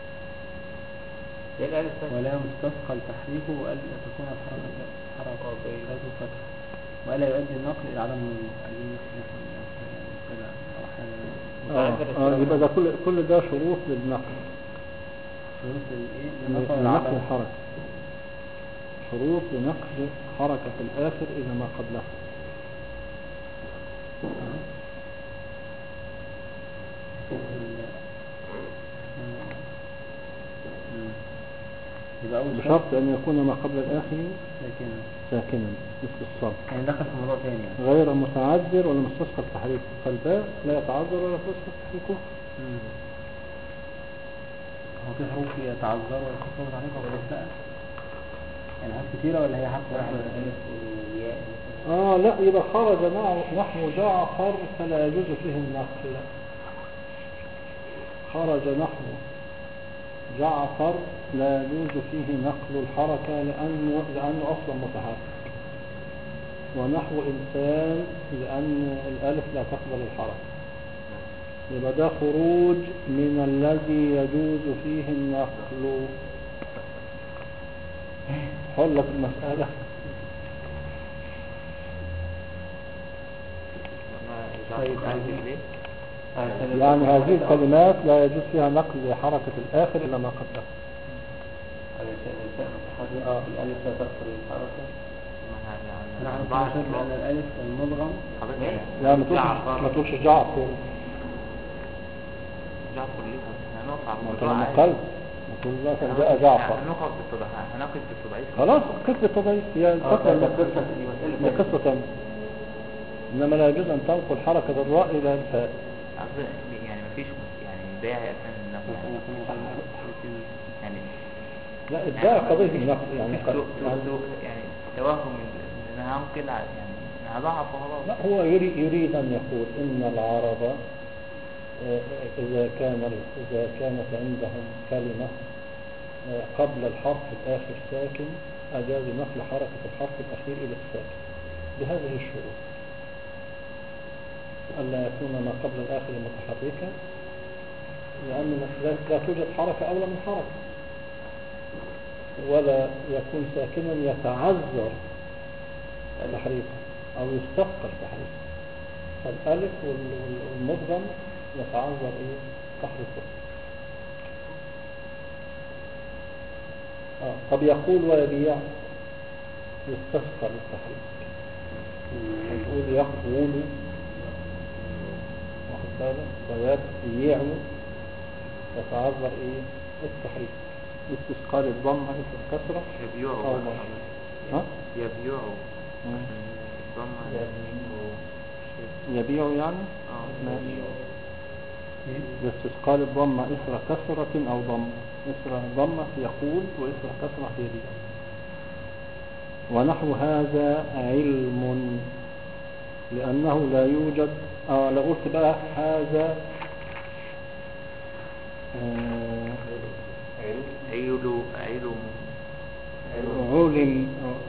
ولا مستثقل تحريكه وألا تكون الحركة فتح وألا يؤدي النقل إلى عدم عايزين يعني كده أو حاجة يبقى ده كل ده شروط للنقل. شروط لنقل الحركة، شروط لنقل حركة الآخر إلى ما قبلها. بشرط أن يكون ما قبل الآخر ساكنا مثل الصبر، يعني دخل في موضوع ثاني يعني غير متعذر ولا مستثقل تحريكه، فالباء لا يتعذر ولا يستثقل تحريكه. هو في حروف يتعذر ولا يستثقل تحريكه ولا لا؟ يعني حروف كتيرة ولا هي حرف واحد؟ لا يبقى خرج نحو جعفر فلا يجوز فيه النقل. خرج نحو جعفر لا يجوز فيه نقل الحركة لأنه أصلا متحرك. ونحو إنسان لأن الألف لا تقبل الحركة. يبقى ده خروج من الذي يجوز فيه النقل. حلت المسألة. طيب يعني هذه الكلمات لا يجوز فيها نقل حركة الآخر إلا ما قبلها. الألف لا تقبل الحركة. أنا عارف أن الألف المضغم لا ما تقولش جعفر ليه هنقف ما قلت تقول مثلا جاء جعفر هنقف بالتضعيف خلاص قف بالتضعيف هي قصة ثانية. إنما لا يجوز أن تنقل حركة الراء إلى الفاء. يعني مفيش يعني داعي أساسا يعني لا الداعي قضية النقل يعني توهم إن أنا هنقل يعني هضعف وخلاص. لا هو يريد أن يقول إن العرب إذا كانت عندهم كلمة قبل الحرف الآخر ساكن أجاز نقل حركة الحرف الأخير إلى الساكن بهذه الشروط: ألا يكون ما قبل الآخر متحركا لأن لا توجد حركة أولى من حركة، ولا يكون ساكنا يتعذر تحريكه أو يستثقل تحريكه. فالألف والمضغم يتعذر تحريكه. طب يقول ويبيع يستثقل التحريك. هتقول يقول، واخد بالك، ويبيع، يتعذر ايه التحريك، استثقال الضمة في الكسرة يبيعوا أو بقى. ضمة. ها؟ يبيعوا مم. عشان الضمة يبيع يعني ماشي. باستثقال الضمة إثر كسرة أو ضمة، إثر ضمة يقول وإثر كسرة يبيع. ونحو هذا علم، لأنه لا يوجد. لو قلت بقى هذا علم علم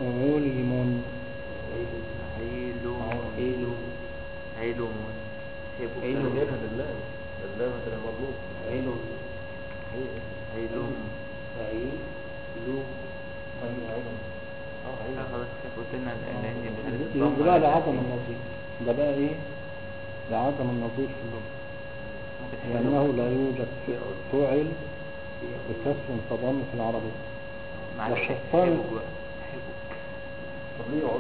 علم غيرها لله مثلا مضبوط علم خلاص كيف قلت لنا لأن ده بقى لعدم النظير، ده بقى ايه لعدم النظير في اللغة، لأنه لا يوجد فعل بكسر فضم في العربية. والشيطان طب ليه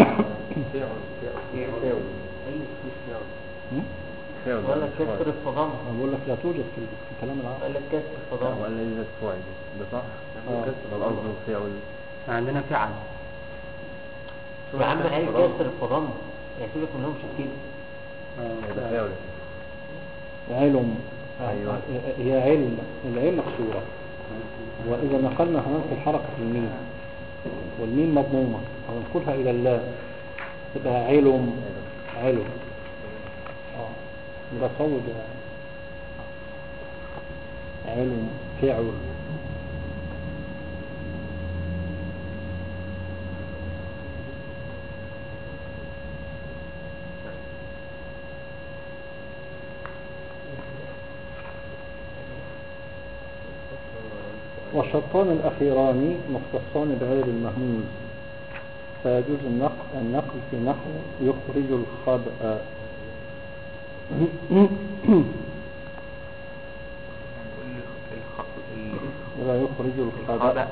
ولا كسر الصدام، أنا بقول لك لا توجد في الكلام العربي. ولا كسر الصدام، ولا يوجد فعل ده صح؟ كسر الأرض وفعل عندنا فعل. يا عم هي كسر الصدام يعني سيبك منهم شكيل. ده فعل علم أيوة. هي علم، العلم صورة، وإذا نقلنا هننقل حركة الميم، والميم مضمومة هننقلها إلى اللام تبقى علم. يبقى صوت علم فعل. والشرطان الأخيران مختصان بغير المهموز، فيجوز النقل في نحو يخرج الخبأ. ولا يخرج الخبأ.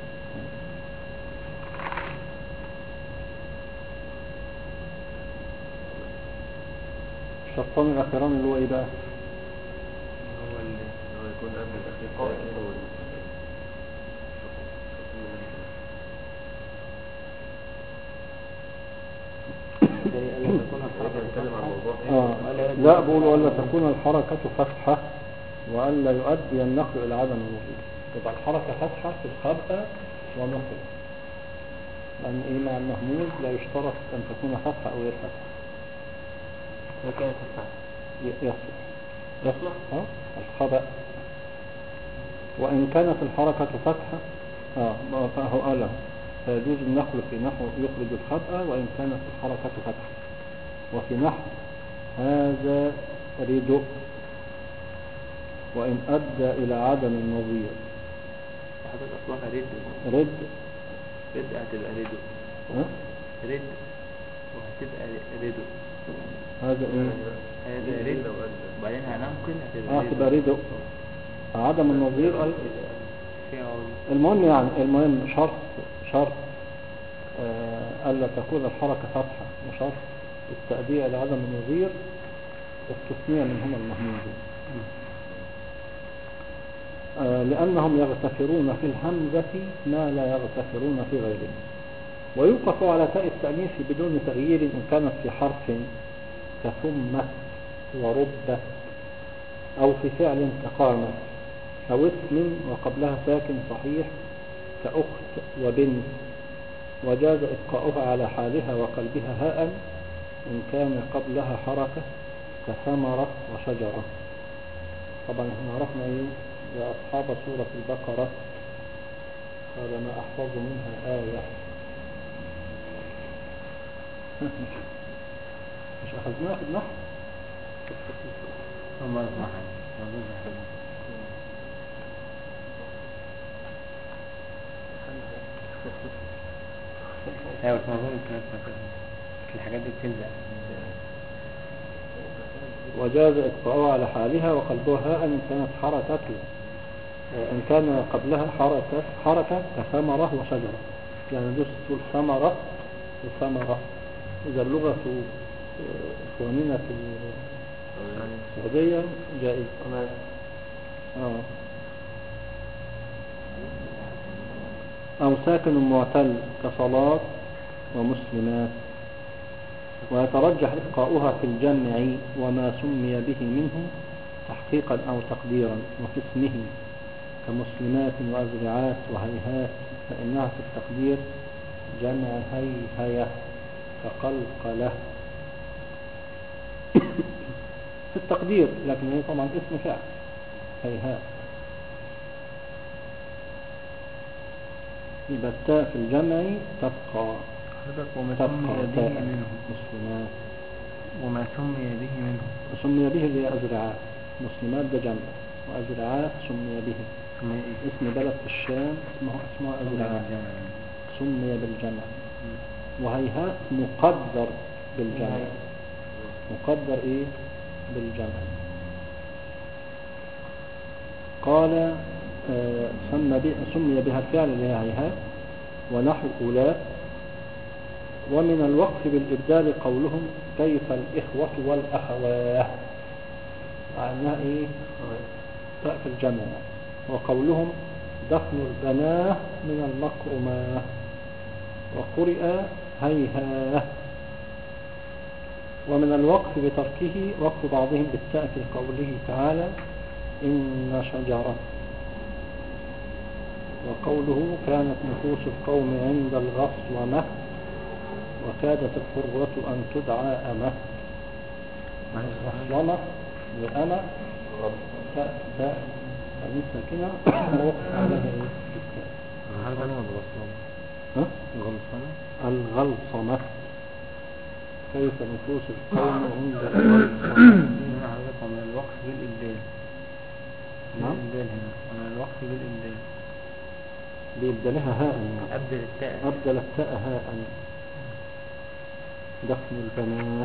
الشرطان الأخيران اللي هو ايه بقى؟ هو يكون قبل الأخير قائل لا بقول ولا تكون الحركة فتحة وألا يؤدي النقل إلى عدم النظير. تبقى الحركة فتحة في الخبأ ونقل، لأن إيه مع المهموز لا يشترط أن تكون فتحة أو غير فتحة. وكانت الفتحة يصلح الخبأ. وإن كانت الحركة فتحة فهو قاله فيجوز النقل في نحو يخرج الخبأ وإن كانت الحركة فتحة. وفي نحو هذا ردء وإن أدى إلى عدم النظير. هذا أصلها رد هتبقى رد وهتبقى ردء. هذا إيه؟ هذا رد وبعدين هننقل هتبقى ردء عدم النظير. المهم شرط ألا تكون الحركة فتحة، وشرط التأدية إلى عدم النظير استثنية منهما المهموزين، لأنهم يغتفرون في الهمزة ما لا يغتفرون في غيرها. ويوقف على تاء التأنيث بدون تغيير إن كانت في حرف كثمت وربت، أو في فعل كقامت، أو اسم وقبلها ساكن صحيح كأخت وبنت. وجاز إبقاؤها على حالها وقلبها هاء إن كان قبلها حركة كثمرة وشجرة. طبعا احنا عرفنا ايه يا أصحاب سورة البقرة قال ما أحفظ منها آية. مش أخذناها في النحو ما أصبحت ايوه بس موضوع الحاجات دي بتلزق. وجاز إبقاؤها على حالها وقلبها هاء إن كانت حركته إن كان قبلها حركة كثمرة وشجرة. يعني دوس تقول ثمرة وثمرة إذا اللغة إخواننا في السعودية جائز. أو ساكن معتل كصلاة ومسلمات. ويترجح إبقاؤها في الجمع وما سمي به منه تحقيقا أو تقديرا، وفي اسمه كمسلمات وأزرعات وهيهات فإنها في التقدير جمع هيهية كقلقلة في التقدير، لكن هي طبعا اسم فعل هيهات. يبقى التاء في الجمع تبقى وما سمي به تاء منه. مسلمات. وما سمي به منه. وسمي به اللي هي أزرعات. مسلمات ده جمع، وأزرعات سمي به. سمي إيه؟ اسم بلد في الشام اسمها أزرعات، سمي بالجمع. وهيهات مقدر بالجمع، مقدر إيه بالجمع. قال سمي بها الفعل اللي هي هيهات. ونحو أولاد. ومن الوقف بالإبدال قولهم كيف الإخوة والأخوات، معناها إيه تاء في الجمع. وقولهم دفن البناه من المكرماه. وقرئ هيها. ومن الوقف بتركه وقف بعضهم بالتاء في قوله تعالى إن شجرة. وقوله كانت نفوس القوم عند الغصومة وكادت الحرة أن تدعى أمة. غصومة وأمة تاء ساكنة ووقف عليها بالتاء. الغلصمة. كيف نفوس القوم عند الغلصمة. ومن الوقف بالإبدال. بالإبدال هنا ومن الوقف بالإبدال بيبدلها هاء، أبدل التاء هاء. دفن البناه.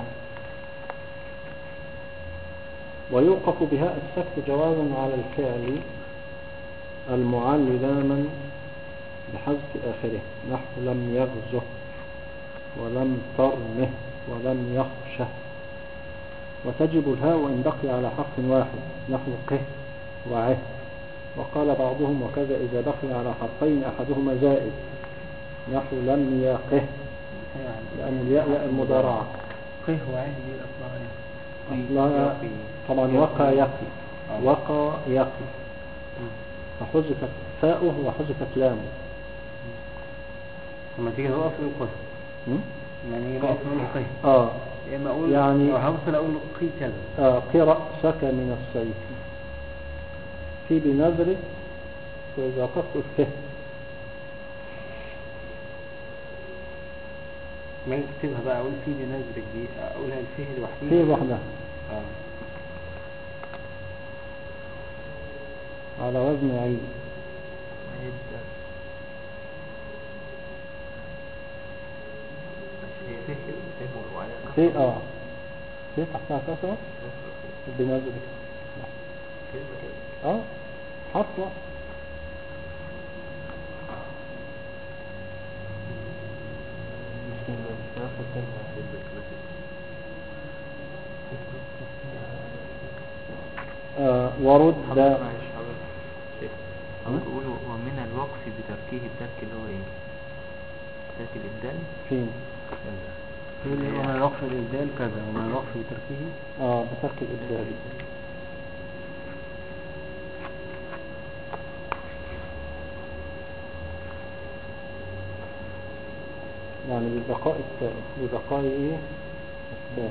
ويوقف بهاء السكت جوازا على الفعل المعل لاما بحذف آخره، نحو لم يغزه ولم ترمه ولم يخشه. وتجب الهاء وإن بقي على حرف واحد، نحو قه وعه. وقال بعضهم وكذا إذا بقي على حرفين أحدهما زائد، نحو لم يقه، لأن الياء ياء المضارعة. قه وعه دي أصلها طبعا وقى يقي، وقى يقي، فحذفت فاؤه وحذفت لامه. لما تيجي تقف تقول قه، يعني يبقى اسمه قه. اما اقول يعني لو هوصل اقول قي كذا. قي رأسك من السيف في بنظرك، وإذا وقفت الفه. ما اكتبها بقى اقول في بنظرك دي، اقولها الفه لوحدها. في لوحدها على وزن عين. في في تحتها كسرة بنظرك حرف واحد. ورد بقول ومن الوقف بتركه بترك اللي هو ايه؟ ترك الإبدال فين؟ ومن الوقف الإبدال كذا، ومن الوقف بتركه بترك الإبدال. يعني ببقاء التاء، ببقاء ايه التاء.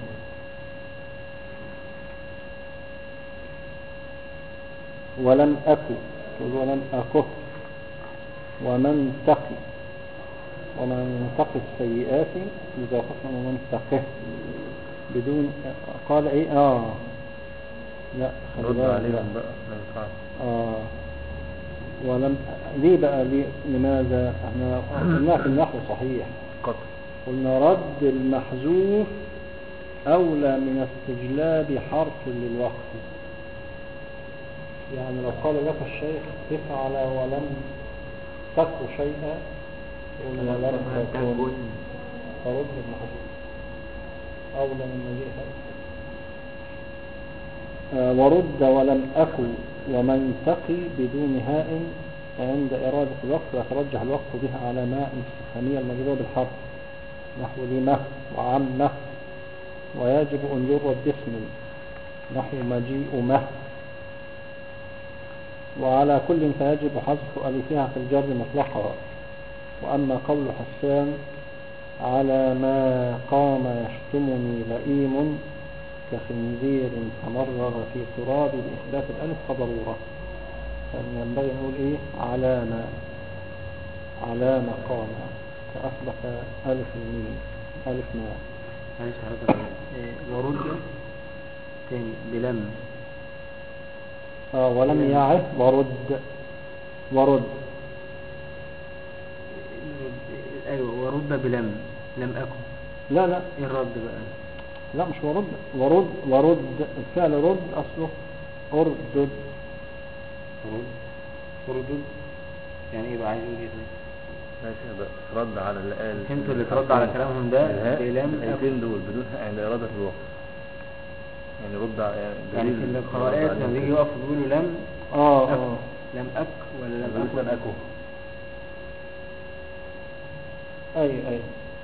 ولم أكو تقول ولم أكو. ومن تقي، ومن تقي السيئات إذا قسم ومن تقه بدون قال ايه لا رد عليهم بقى ما ينفعش. ولم ليه بقى لماذا احنا قلنا في النحو صحيح قطع. قلنا رد المحذوف أولى من استجلاب حرف للوقت. يعني لو قال لك الشيخ افعل ولم تك شيئا ولم تكن فرد المحذوف. أولى من مجيئها. ورد ولم أكن ومن تقي بدون هاء عند إرادة الوقف يترجح الوقف بها على ماء الاستفهامية المجرورة بالحرف نحو لمه وعمه، ويجب أن يرد باسم نحو مجيء مه. وعلى كل فيجب حذف ألفها في الجر مطلقا. وأما قول حسان على ما قام يشتمني لئيم كخنزير تمرر في تراب بإثبات الألف فضرورة، فينبغي نقول إيه على ما قام فأثبت ألف الميم ألف ما. معلش حضرتك ورد تاني بلم ولم يعه ورد ايوه ورد بلم لم اكن. لا ايه الرد بقى؟ لا مش ورد الفعل رد أصله أردد. ردد يعني ايه بقى؟ عايز يقول ايه طيب؟ ماشي بقى رد على اللي قال انتوا اللي ترد على كلامهم ده بلم الايتين دول بدون عند إرادة الوقف، يعني رد يعني في القراءات لما بيجي يقف بيقولوا لم لم أك ولا لم أكو؟ أي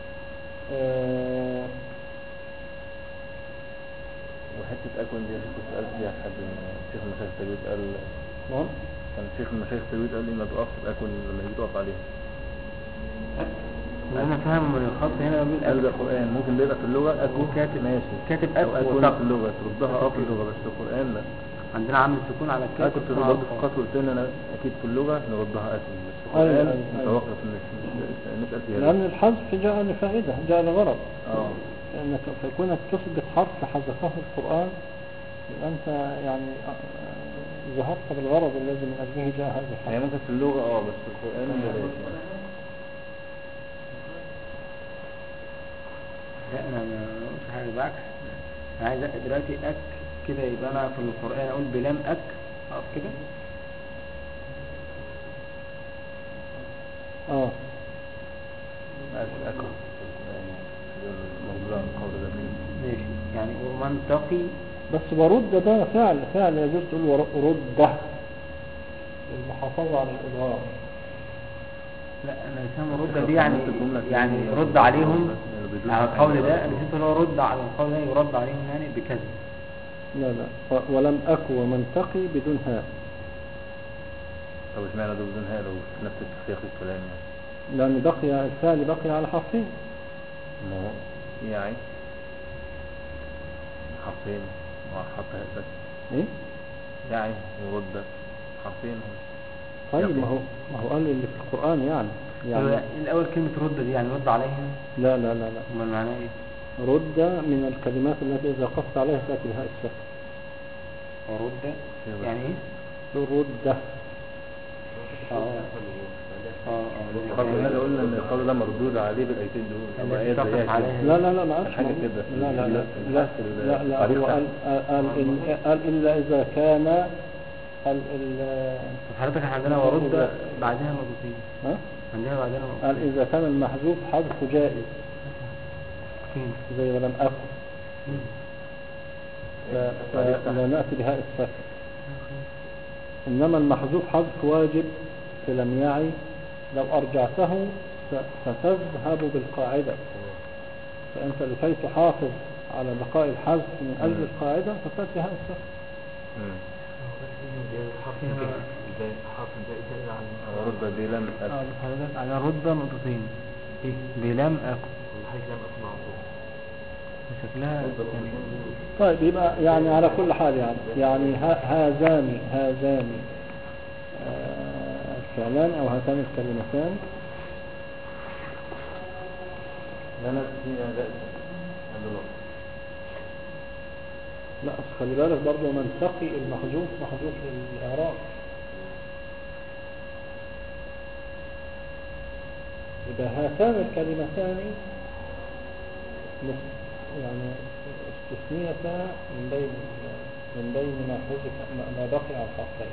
وحتة أكون دي كنت سألت فيها حد من شيخ المشايخ التجويد قال نعم كان شيخ المشايخ التجويد قال لي ما تقفش بأكون لما تيجي تقف عليها. أنا فاهم من الخط هنا بقول قال ده القرآن ممكن بيبقى في اللغة أكو كاتب ماشي كاتب أكو أكون في اللغة تردها في اللغة بس في القرآن لا. عندنا عامل سكون على الكاتب. كنت برضه في الخط قلت لنا أنا أكيد في اللغة نردها أكون بس في القرآن نتوقف نسأل فيها لأن الحذف جاء لفائدة جاء لغرض. لأنك فيكونك تثبت حرف حذفه القرآن يبقى أنت يعني ظهرت بالغرض الذي من أجله جاء هذا الحرف. يعني ممكن في اللغة بس في القرآن بلاش يعني. لا أنا ما قلت حاجة بالعكس، أنا عايز دلوقتي أك كده يبقى أنا في القرآن أقول بلام أك أقف كده. أكو موضوع القول ده ماشي يعني ومن تقي بس ورد ده فعل يجوز تقول رده المحافظة على الإظهار. لا انا فاهم رد دي يعني رد عليهم على القول ده. انا شفت هو رد على القول ده يرد عليهم يعني بكذا. لا ولم أكو ومن تقي بدون هاء. طب اشمعنى ده بدون هاء لو في نفس سياق الكلام يعني؟ لأن الفعل بقي على حرفين. ما هو يعني حرفين وحط هاء بس ايه يعني ورد حرفين. طيب ما هو قال اللي في القرآن يعني الأول كلمة رد دي يعني رد عليهم. لا ما معناه ايه؟ رد من الكلمات التي إذا قصت عليها تأتي الهاء الساكنة. ورد يعني ايه؟ رد هذا قلنا ان القول ده مردود عليه بالايتين دول. لا ما قالش حاجه كده. لا هو قال الا اذا كان حضرتك احنا عندنا ورد بعدها مرتين. عندنا بعدها مرتين. قال اذا كان المحذوف حذف جائز فين زي ولم اكن لا نأتي بهاء الساكن. انما المحذوف حذف واجب في لم يعي لو أرجعته ستذهب بالقاعدة. فأنت لكي تحافظ على بقاء الحذف من أجل القاعدة فتأتي هذا السفر. رد بلم أكو على رد نقطتين بلم أكو شكلها يعني. طيب يبقى يعني على كل حال يعني هذان الفعلان أو هاتان الكلمتان لا خلي بالك برضه من تقي المحذوف محذوف للإعراب. يبقى هاتان الكلمتان يعني استثنيتا من بين ما حذف ما بقي على الحرفين.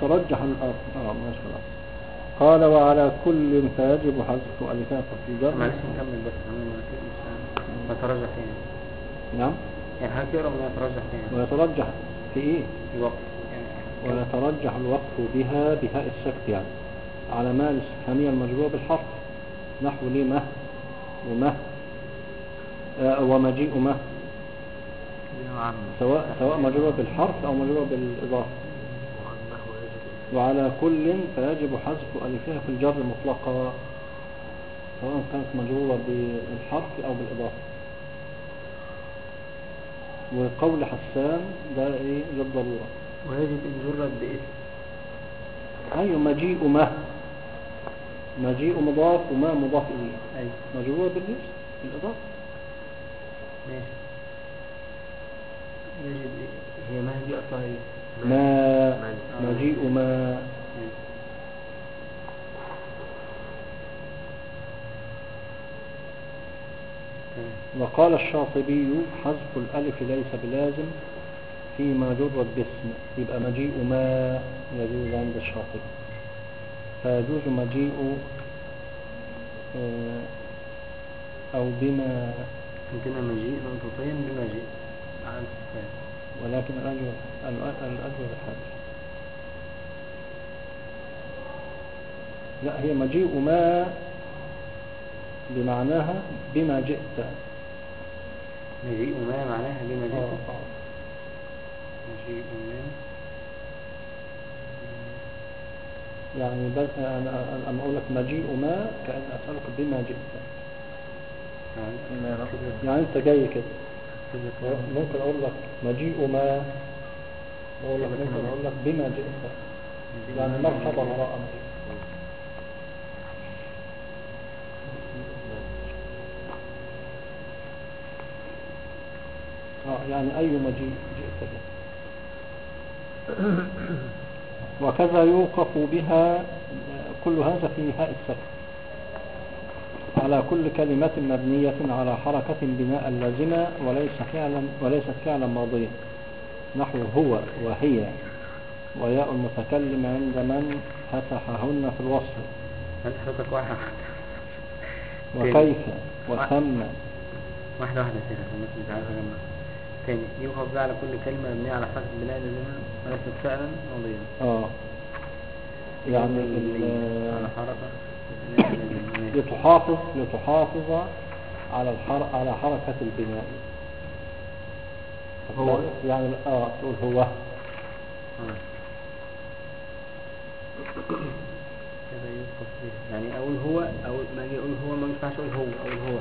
ويترجح الأصل ماشي خلاص. قال وعلى كل فيجب حذف ألفها في الجر. معلش نكمل بس ما ترجح فين نعم. يعني هل تقرأ ما يترجح فين ويترجح في إيه؟ الوقت يعني ويترجح الوقف بها بهاء السكت يعني على ما الاستفهامية المجرورة بالحرف نحو لي مه ومه ومجيء مه سواء مجرورة بالحرف أو مجرورة بالإضافة. وعلى كل فيجب حذف ألفها في الجر مطلقا سواء كانت مجرورة بالحرف أو بالإضافة. وقول حسان ده إيه للضرورة. ويجب إن جرت باسم. أيوة مجيء مه مجيء مضاف وما مضاف إليه أيوة مجرورة بالاسم بالإضافة. ماشي. يجب هي ما دي أصلها إيه؟ ما مجيء ما وقال الشاطبي حذف الألف ليس بلازم فيما جرت باسم يبقى مجيء ما يجوز عند الشاطبي فيجوز مجيء أو بما عندنا مجيء نقطتين بمجيء على الكتاب ولكن الأجر الحاجة لا هي مجيء ما بمعناها بما جئت. مجيء ما معناها بما جئت. مجيء ما يعني أنا أقول لك مجيء ما كأن أسألك بما جئت يعني أنت جاي كده ممكن أقول لك مجيء ما ممكن أقول لك بما جئت يعني مرحبا وراء مجيء. يعني أي مجيء جئت به. وكذا يوقف بها كل هذا في هاء السكت على كل كلمة مبنية على حركة بناء لازمة وليست فعلا ماضيا نحو هو وهي وياء المتكلم عند من فتحهن في الوصف وكيف وثم واحدة شيخ الناس مش عارفة جمع تاني يوقف على كل كلمة مبنية على حركة بناء لازمة وليست فعلا ماضيا يعني على حركة لتحافظ على حركة البناء هو يعني تقول هو كذا يوقف به يعني أقول هو أو ما أجي أقول هو ما ينفعش أقول هو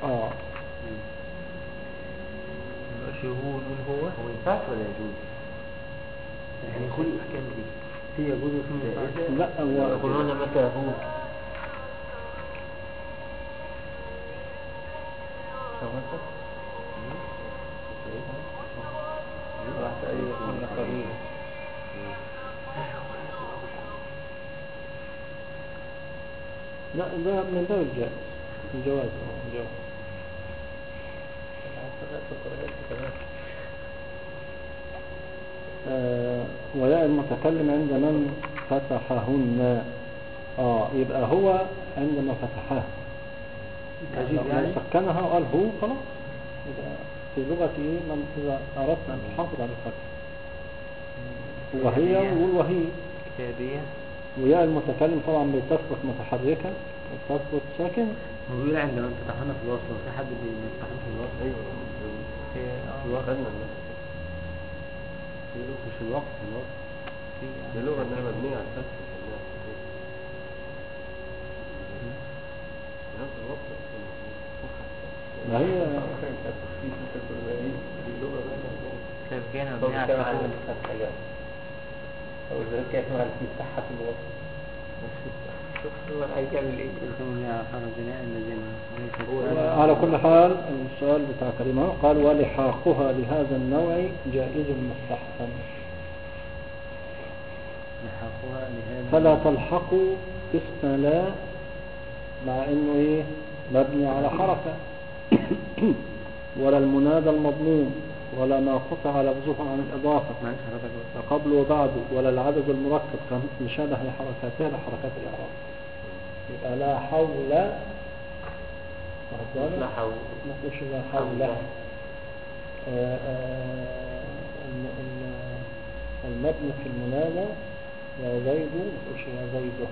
مش هو نقول هو ينفعش ولا يجوز يعني كل الأحكام دي في يجوز وفي ما ينفعش. لا هو يقولون متى هو لا ده من باب الجواز وياء المتكلم عند من فتحهن يبقى هو عندما فتحها لو سكنها وقال هو خلاص يبقى في لغة من إذا أردت أن تحافظ على الفتح وهي والوهي كتابية وياء المتكلم طبعا بتثبت متحركة وتثبت ساكن. هو بيقول عندما فتحنا في الوصل وفي حد بيفتحنا في الوصل ايوه الوقت مش الوقت دي لغة انها مبنية على الفتح نفس الوقت ما هي كيف كان مبنية على الفتح أو إذا كانت مع المساحة في الوقت هو هيعمل إيه؟ يسموني على حرج بناء الذين على كل حال السؤال بتاع كريمة قال ولحاقها لهذا النوع جائز مستحسن فلا تلحق اسم لا مع انه مبني على حركة ولا المنادى المضموم ولا ما قطع لفظه عن الإضافة معلش حضرتك بس. قبل وبعد ولا العدد المركب كمشابه لحركاتها لحركات الإعراب. يبقى لا حول لا حول ما تقولش لا حول. المبني في المنادى يا زيد ما تقولش يا زيده.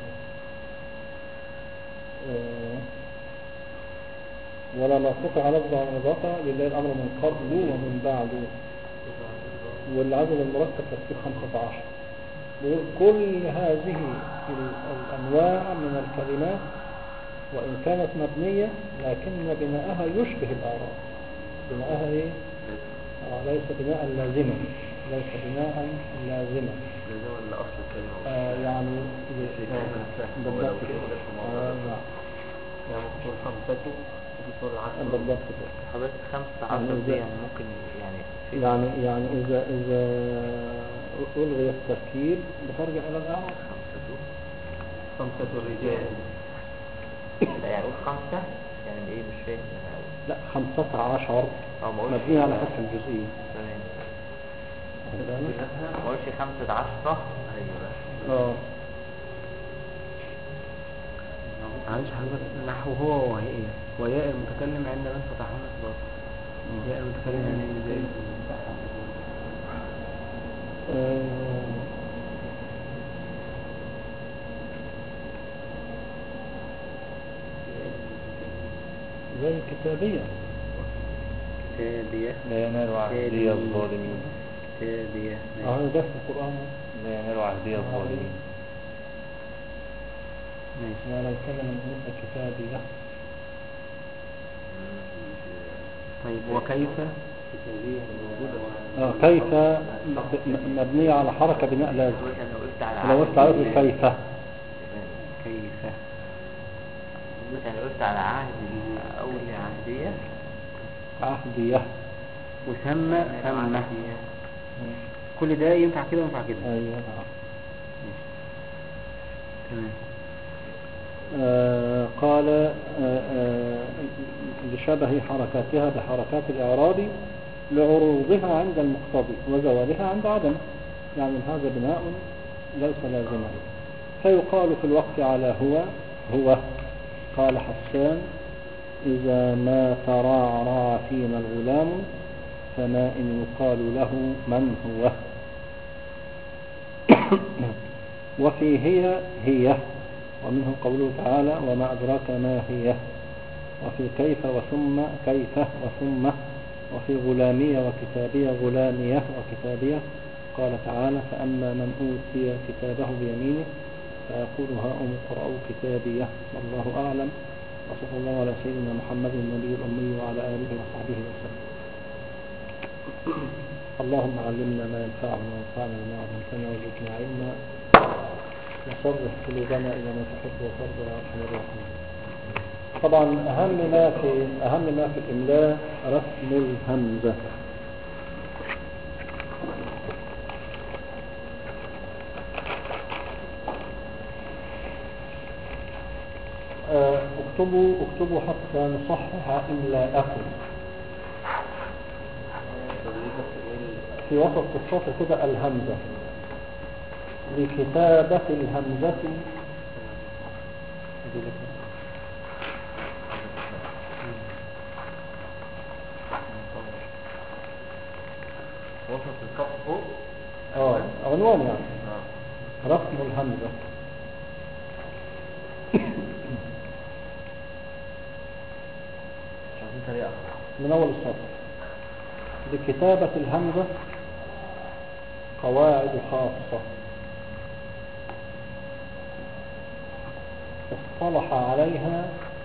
ولا ما قطع لفظه عن الإضافة لله الأمر من قبل ومن بعد. والعدد المركب ترتيب 15. كل هذه الأنواع من الكلمات وإن كانت مبنية لكن بناءها يشبه الأعراب. بناءها إيه؟ ليس بناء لازما. ليس بناء لازما. لازم الأصل الكلمة يعني بالضبط كده. يعني ممكن خمسته بصورة العشر. بالضبط كده. حضرتك 15 دي يعني ممكن يعني إذا ألغي التركيب بترجع إلى الأعراب. خمسة الرجال. لا يعني قول 5 يعني ايه مش فاهم. لا 15 مبنية على حسب الجزئية. تمام. تمام. ما قولش 15. ايوه. معلش حضرتك نحو هو وهي وياء المتكلم عند من فتحنا صداق. ياء المتكلم يعني ازاي؟ زي الكتابية. كتابية. لا ينال عهدي الظالمين. كتابية. ده في القرآن. لا ينال عهدي الظالمين. ماشي. ولا يكلم الناس كتابية. طيب وكيف؟ كيف مبنية على حركة بناء لازم. لو وقفت على كيف. كيف مثلا وقفت على عهد أول عهدية. عهدية. وسمى سمى. كل ده ينفع كده وينفع كده. ايوه. تمام. قال لشبه حركاتها بحركات الإعراب لعروضها عند المقتضي وزوالها عند عدم. يعني هذا بناء ليس لازما. فيقال في الوقت على هو قال حسان إذا ما ترعرع فينا الغلام فما إن يقال له من هو. وفي هي ومنه قوله تعالى وما أدراك ما هي. وفي كيف وثم كيف وثم. وفي غلامية وكتابية غلامية وكتابية قال تعالى فأما من أوتي كتابه بيمينه فيقول هاؤم اقرءوا كتابيه والله أعلم. وصلى الله على سيدنا محمد النبي الأمي وعلى آله وصحبه وسلم. اللهم علمنا ما ينفعنا وانفعنا بما علمتنا وزدنا علما وصرف قلوبنا إلى ما تحب وترضى يا أرحم الراحمين. طبعا أهم ما في الإملاء رسم الهمزة. اكتبوا حتى نصحح إملاءكم. في وسط السطر كده الهمزة لكتابة الهمزة وسط الصف عنوان يعني رسم الهمزة. من أول السطر لكتابة الهمزة قواعد خاصة اصطلح عليها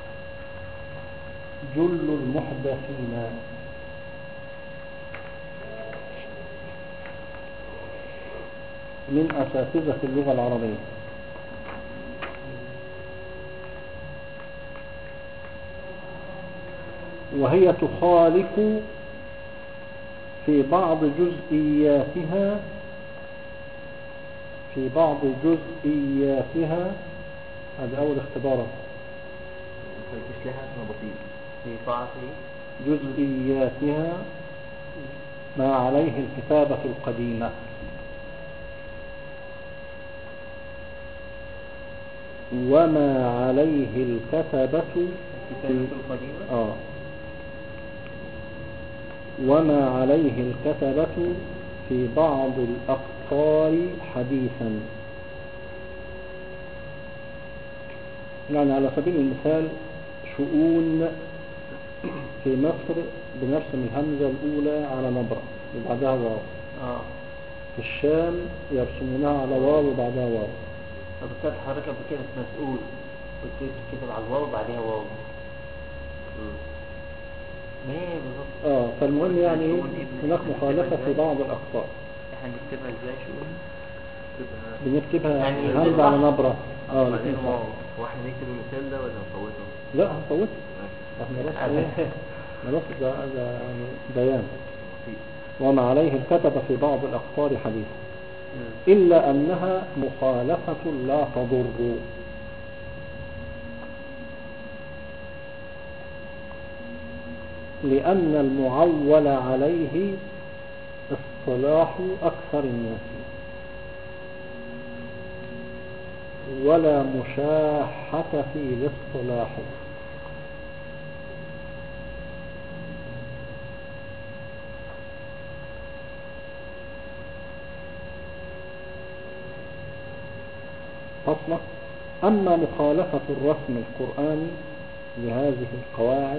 جل المحدثين من أساتذة اللغة العربية. وهي تخالف في بعض جزئياتها هذا أول اختبار. مش لها اسم بسيط في بعض جزئياتها ما عليه الكتابة القديمة. وما عليه الكتبة الكتابة القديمة. وما عليه الكتبة في بعض الأقطار حديثا. يعني على سبيل المثال شؤون في مصر بنرسم الهمزة الأولى على نبرة وبعدها واو. في الشام يرسمونها على واو وبعدها واو. طب استاذ حضرتك قبل كده في مسؤول قلت كتب على الواو وبعدها واو. ما هي بالظبط. فالمهم يعني هناك مخالفة في بعض الأخطاء. احنا بنكتبها ازاي شؤون؟ بنكتبها يعني همزة على نبرة. بعدين واو. واحنا نكتب المثال ده ولا نصوته؟ لا هنصوته. احنا بس ده يعني بيان. وما عليه الكتب في بعض الأخطار حديث إلا أنها مخالفة لا تضر، لأن المعول عليه اصطلاح أكثر الناس ولا مشاحة في الاصطلاح. فصلة. أما مخالفة الرسم القرآني لهذه القواعد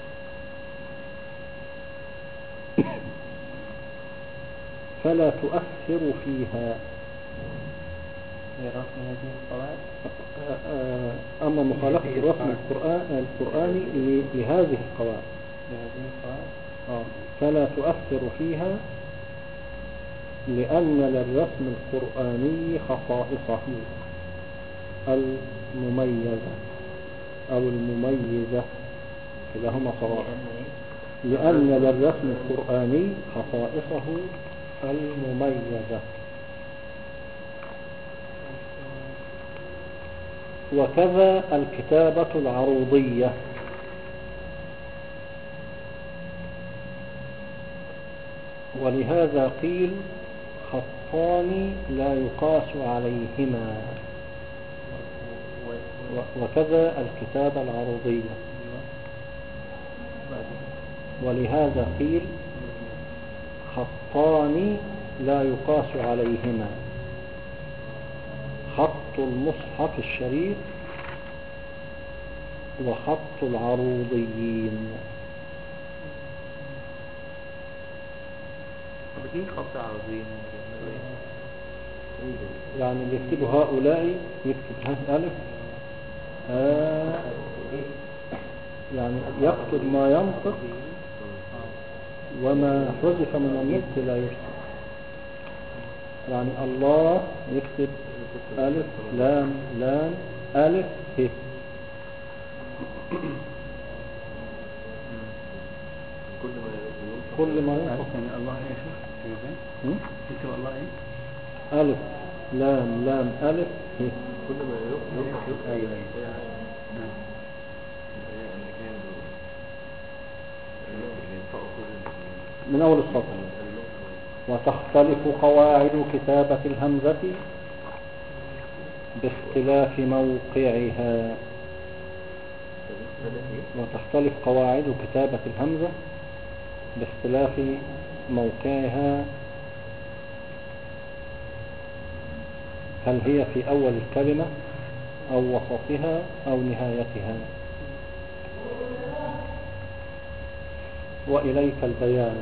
فلا تؤثر فيها. رسم هذه القواعد. أما مخالفة الرسم القرآني لهذه القواعد فلا تؤثر فيها، لأن للرسم القرآني خصائصه المميزة أو المميزة كلاهما صواب. لأن للرسم القرآني خصائصه المميزة. وكذا الكتابة العروضية. ولهذا قيل خطان لا يقاس عليهما. وكذا الكتابة العروضية. ولهذا قيل خطان لا يقاس عليهما: خط المصحف الشريف وخط العروضيين. بدي خط عروضيين يعني اللي يكتبوا هؤلاء يكتب ألف يعني يكتب ما ينطق، وما حذف من النطق لا يرسل. يعني الله يكتب ألف لام لام ألف ه. كل ما ينطق. يعني الله ايه شوف يكتب الله ايه ألف لام لام ألف ه. كل ما ينطق. ايوه من أول السطر. وتختلف قواعد كتابة الهمزة باختلاف موقعها. وتختلف قواعد كتابة الهمزة باختلاف موقعها. هل هي في أول الكلمة أو وسطها أو نهايتها؟ وإليك البيان.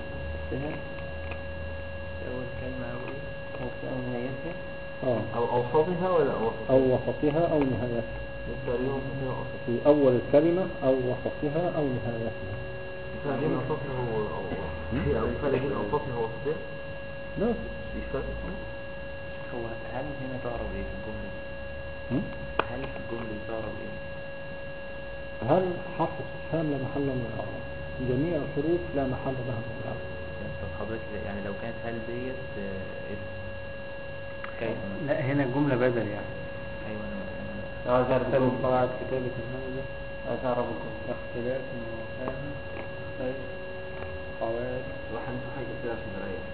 أول كلمة أو نهايتها أو أوسطها ولا أو وسطها أو نهايتها. في أول الكلمة أو وسطها أو نهايتها. فاهم أوسطها أو فرق بين أوسطها ووسطها؟ لا مش فرق. هو هل هنا تعرف إيه في الجملة؟ هل في الجملة تعرف إيه؟ هل حرف استفهام لا محل من الإعراب؟ جميع الحروف لا محل لها من الإعراب. طب حضرتك يعني لو كانت هل ديت كيف؟ لا هنا الجملة بدل يعني. أيوة أنا قواعد كتابة الهمزة أعرف الجملة. اختلاف مواقعها، قواعد واحد حاجة كده عشان نريح.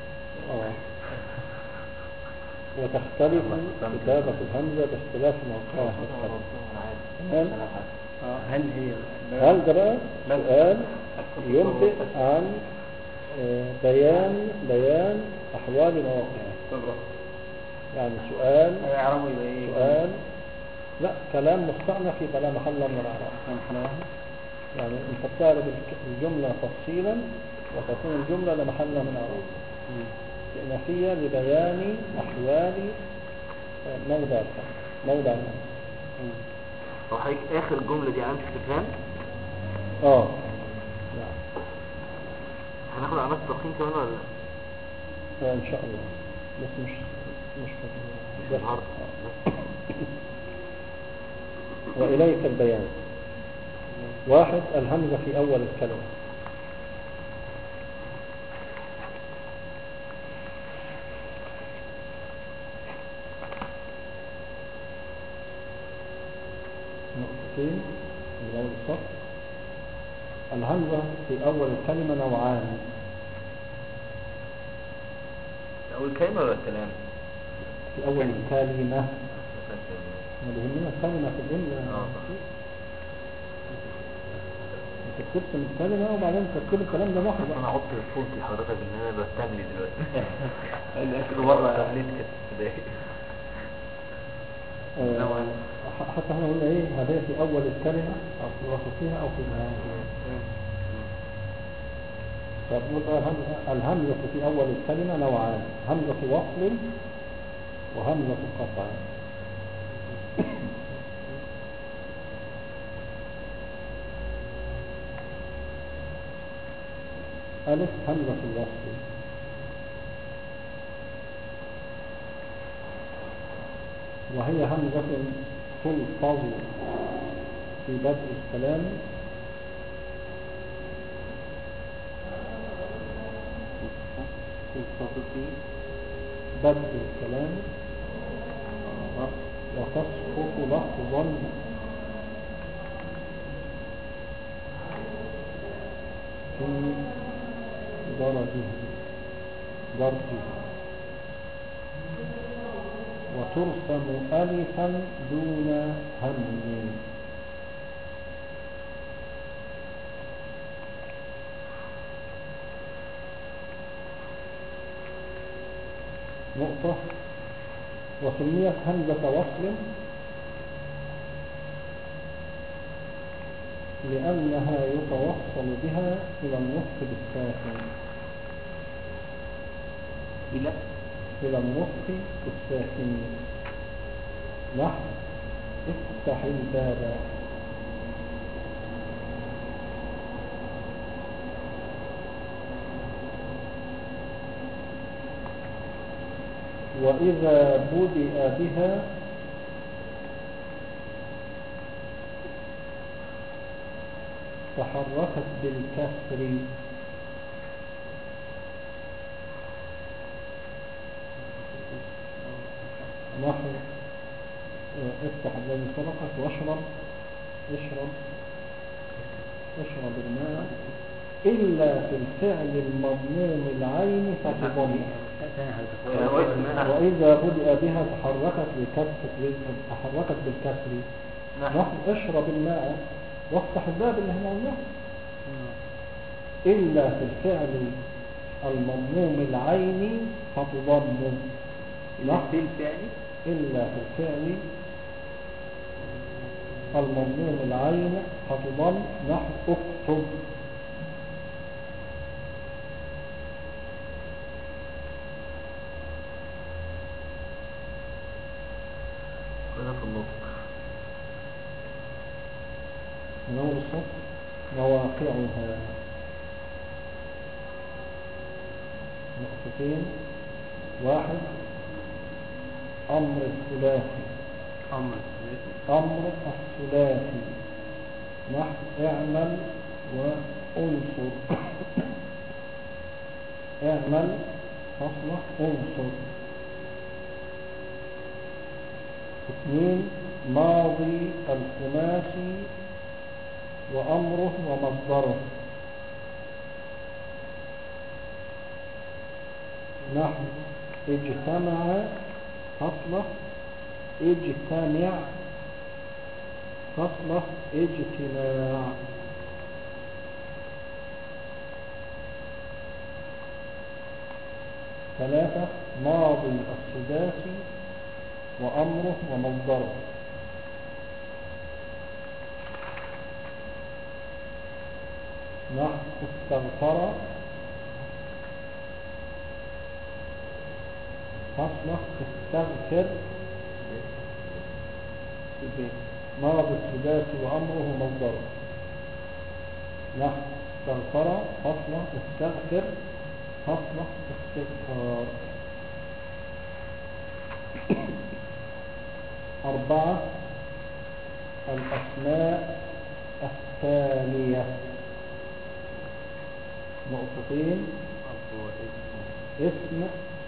وتختلف كتابة الهمزة باختلاف موقعها في الكلمة. تمام؟ هل هي هل ده بقى سؤال ينبئ عن بيان أحوال مواقعها. يعني سؤال لا كلام مستأنف يبقى لا محل من الإعراب. يعني أنت بتعرف الجملة تفصيلا وتكون الجملة لا محل من الإعراب استئنافية لبيان أحوال موضع الكلام. أو حضرتك آخر جملة دي علامة استفهام؟ نعم. هناخد علامات التقييم كمان ولا لا؟ إن شاء الله بس مش النهارده. وإليك البيان. واحد الهمزة في أول الكلمة. نقطتين من أول السطر. الهمزة في أول الكلمة نوعان. أول كلمة ولا الكلام؟ في أول الكلمة. ما بيهمنا الكلمة في الجملة. انت بترسم الكلمة وبعدين تكتب الكلام ده لوحده. انا احط صوتي حضرتك ان انا بستملي دلوقتي. اخر مرة تمليت كده حتى احنا قلنا ايه هذه في اول الكلمة او في وسطها او في نهايتها. فبنقول الهمزة في اول الكلمة نوعان: همزة وصل وهمزة قطع. ألف همزة الوصل، وهي همزة تلفظ في بدء الكلام وتسقط لفظا في درجه وترسم ألفا دون همز. نقطة. وسميت همزة وصل لأنها يتوصل بها إلى النطق بالساكن. إلى النطق بالساكن. نحو افتح الباب. وإذا بدأ بها تحركت بالكسر. نحو افتح الذي سبقك واشرب اشرب الماء إلا في الفعل المضموم العين فتضم. وإذا بدأ بها تحركت بالكسر. نحو اشرب الماء وافتح الباب اللي احنا قلناه. إلا في الفعل المضموم العين فتضم. إلا في الفعل المضموم العين فتضم. نحو اكتب. هنا في النطق من أول السطر مواقعها. نقطتين. واحد أمر الثلاثي. أمر الثلاثي. نحو اعمل وانصر. اعمل فصلة انصر. اثنين ماضي الخماسي وأمره ومصدره. نحو اجتمع فصله اجتمع فصله اجتماع. 3 ماضي السداسي وأمره ومصدره. نحو استغفر فصله استغفر ماضي السداسي وأمره ومصدره. نحو استغفر فصله استغفر فصله استغفار. 4 الأسماء التالية نقطتين اسم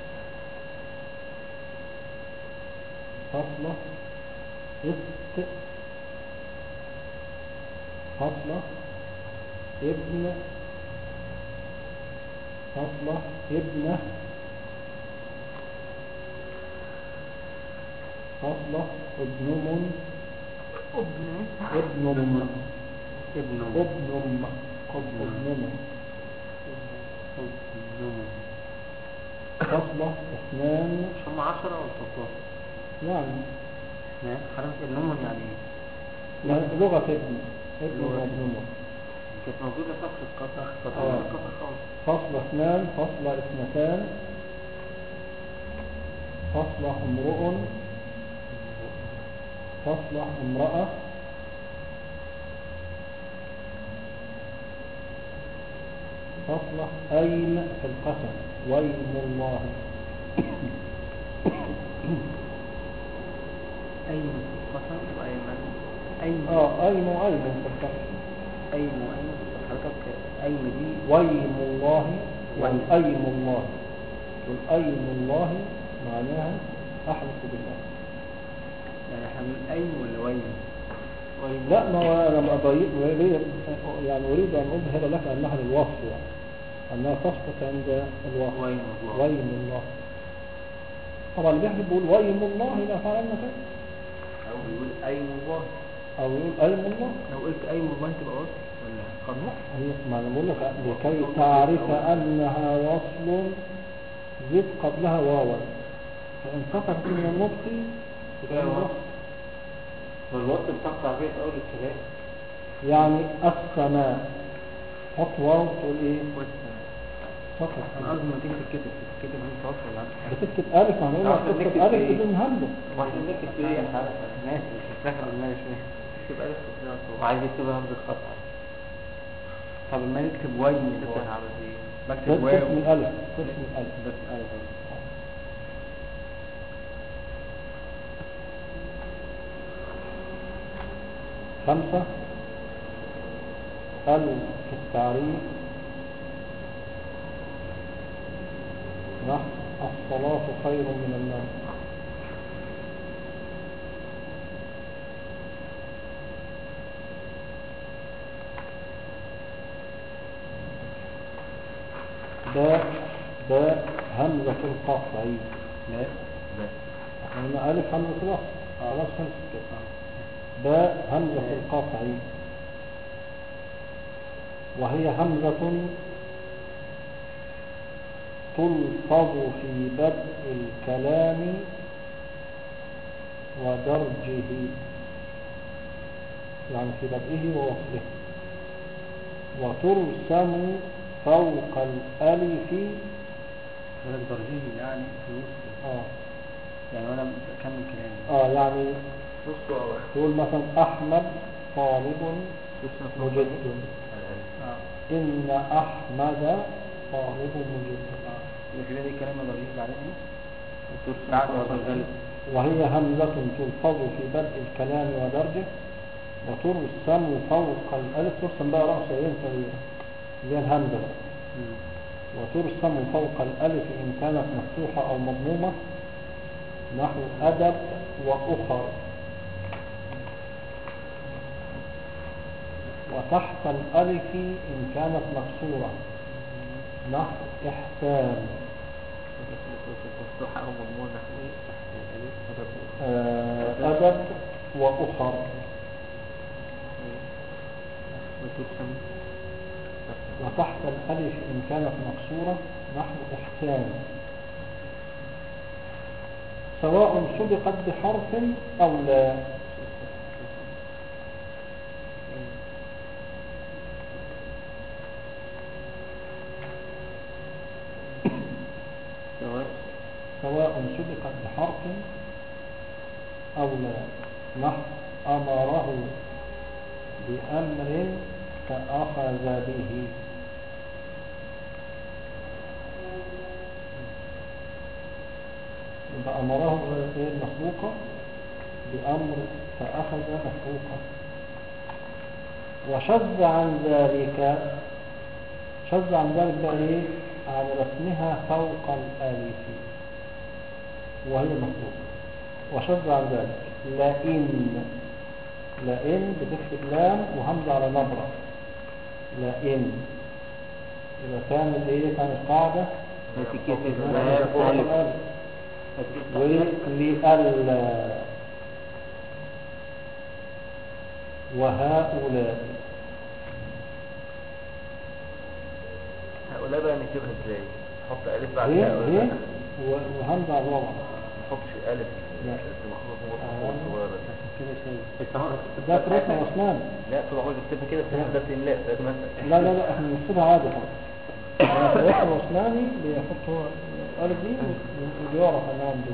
فصلة است فصلة ابن فصلة ابنة فصلة ابنم ابنم فصلة اثنان. هم 10 أو 13 يعني حرف ابنهم يعني يعني لغة ابن وابنم كانت موجودة فصل القطع فصل اثنان فصل اثنتان فصل امرؤ فصل امرأة فصل أين في القسم ويم الله. أين قسم وأيمن أين أين وأين في القسم أين وأين حضرتك أين دي ويم الله والأيم الله. والأيم الله معناها أحلف بالله. يعني احنا من أين ولا وين؟ لا ما هو أنا يعني أريد أن أظهر لك أنها للوصف يعني أنها تسقط عند الوصف. ويم الله طبعا اللي بيحب يقول ويم الله لا فعلنا كده أو بيقول أين الله أو يقول أيم الله. لو قلت أين الله تبقى وصف ولا قد لا هي ما أنا بقول لك لكي تعرف أنها وصل زد قبلها واوا فإن سقطت من النطق يبقى الوصل. والوصل بتقطع فيه في أول الكلام يعني السماء حط واو تقول إيه سقط. أنا قصدي ما تيجي تتكتب أنت وصل ولا بتكتب ألف هنقول لك تكتب ألف بدون همزة. واحد نكتب في إيه ماشي مش داخل دماغي شوية تكتب ألف وعايز يكتبها همزة خطأ. طب ما نكتب واي بكتب واو قسم الألف قسم الألف بس ألف 5 في التعريف نحو الصلاة خير من النوم. باء همزة القطع لا احنا قلنا ألف همزة الوصل خلاص خلصت كده. باء همزة القطع وهي همزة تلفظ في بدء الكلام ودرجه يعني في بدئه ووصله وترسم فوق الألف درجه يعني في وسط يعني وانا بكمل كلامي يعني تقول مثلا أحمد طالب مجد إن أحمد طالب مجد لكن دي كلمة درجه بعدين بعد وصل وهي همزة تلفظ في بدء الكلام ودرجه وترسم فوق الألف. ترسم بقى رأس عين صغيرة اللي هي الهمزة وترسم فوق الألف إن كانت مفتوحة أو مضمومة نحو أدب وأخر. وتحت الألف إن كانت مكسورة نحو إحسان. مفتوحة أو مضمون نحوي الألف أدب وأخر. وترسم وتحت الألف إن كانت مكسورة نحو إحسان، سواء سبقت بحرف أو لا. سواء سبقت بحرف أو لا، نحو أمره بأمر فأخذ به. يبقى أمره مسبوقة بأمر فأخذ مسبوقة. وشذ عن ذلك، شذ عن ذلك بقى إيه؟ عن رسمها فوق الألف وهي مسبوقة. وشذ عن ذلك لئن، لئن بتكتب لام وهمزة على نبرة، لئن. إذا كان الإيه كان القاعدة فوق الألف. ولألا وهؤلاء. هؤلاء بقى نكتبها ازاي؟ نحط ألف بعد هي هؤلاء وهمزة على الوضع، ما نحطش ألف صغيرة كده شيء ده في رسم عثمان. لا طول عمري بكتبها كده في ده إملاء لازم أسأل. لا لا لا احنا بنكتبها عادي خالص. في الرسم العثماني بيحط هو الألف دي وبيعرف انها دي.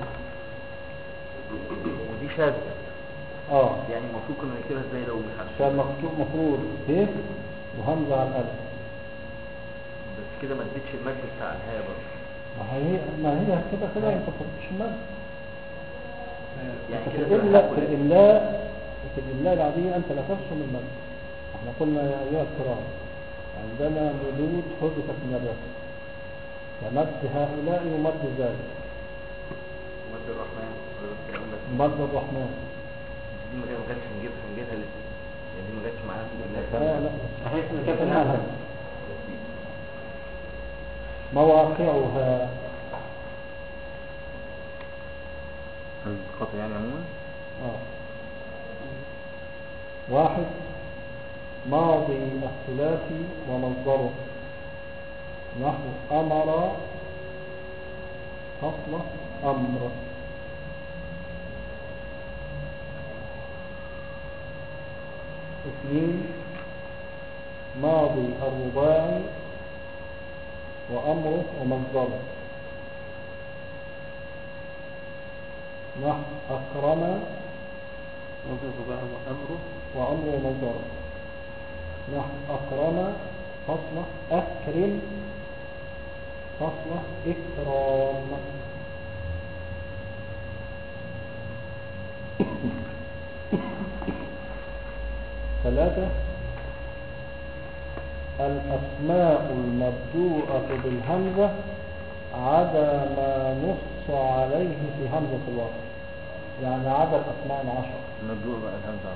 ودي شاذة يعني المفروض كنا نكتبها ازاي لو مش عارف؟ كان مكتوب مفروض ه وهمزة على الألف، بس كده ما اديتش المد بتاع الهاء برضه. ما هي كده كده انت ما تحطش المد. يعني في كده الإملاء العادية أنت لا ترسم المد. احنا قلنا يا أيها الكرام عندنا مدود حدثت من الرسم، فمد هؤلاء ومد ذلك. مد الرحمن مد الرحمن دي ما كانتش هنجيبها لسه يعني، دي ما جاتش معانا في الإملاء. لا مواقعها الخطأ يعني عموما. واحد ماضي الثلاثي ومصدره نحو أمر فصل أمر. اثنين ماضي الرباعي وأمره ومصدره نحو أكرم وأمره ومصدره نحو أكرم فصل أكرم فصل إكرام. ثلاثة الأسماء المبدوءة بالهمزة عدا ما نص عليه في همزة الوصل، يعني عدا الأسماء العشر. المبدوء بقى الهمزة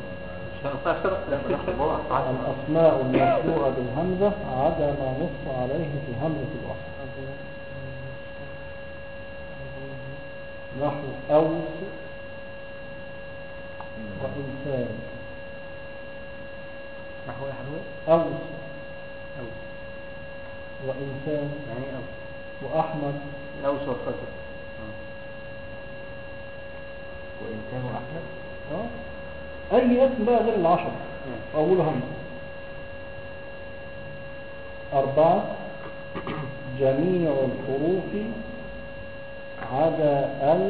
الأسماء المبدوءة بالهمزة عدا ما نص عليه في همزة الوصل نحو أوس وإنسان. نحو أوس وإنسان يعني أوس وأحمد أوس والخضر وإنسان وأحمد. أي اسم بقى غير العشر أولهم. أربعة جميع الحروف عدا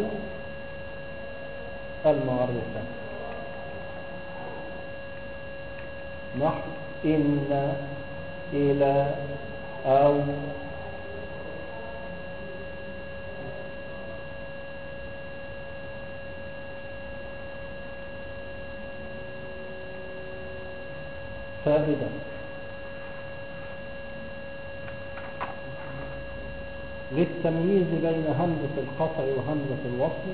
المعرفة نحو إن إلى أو. فائدة للتمييز بين همزة القطع وهمزة الوصل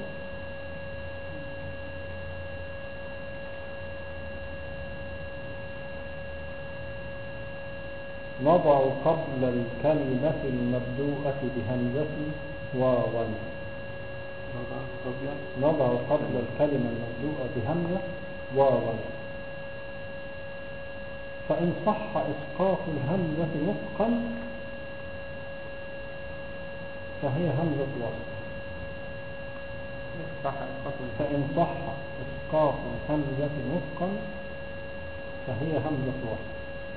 نضع قبل الكلمة المبدوءة بهمزة واوا قبل نضع قبل الكلمة المبدوءة بهمزة واوا، فإن صح إسقاط الهمزة نطقا فهي همزة وصل. صح الخطوة. فإن صح إسقاط الهمزة نطقا فهي همزة وصل،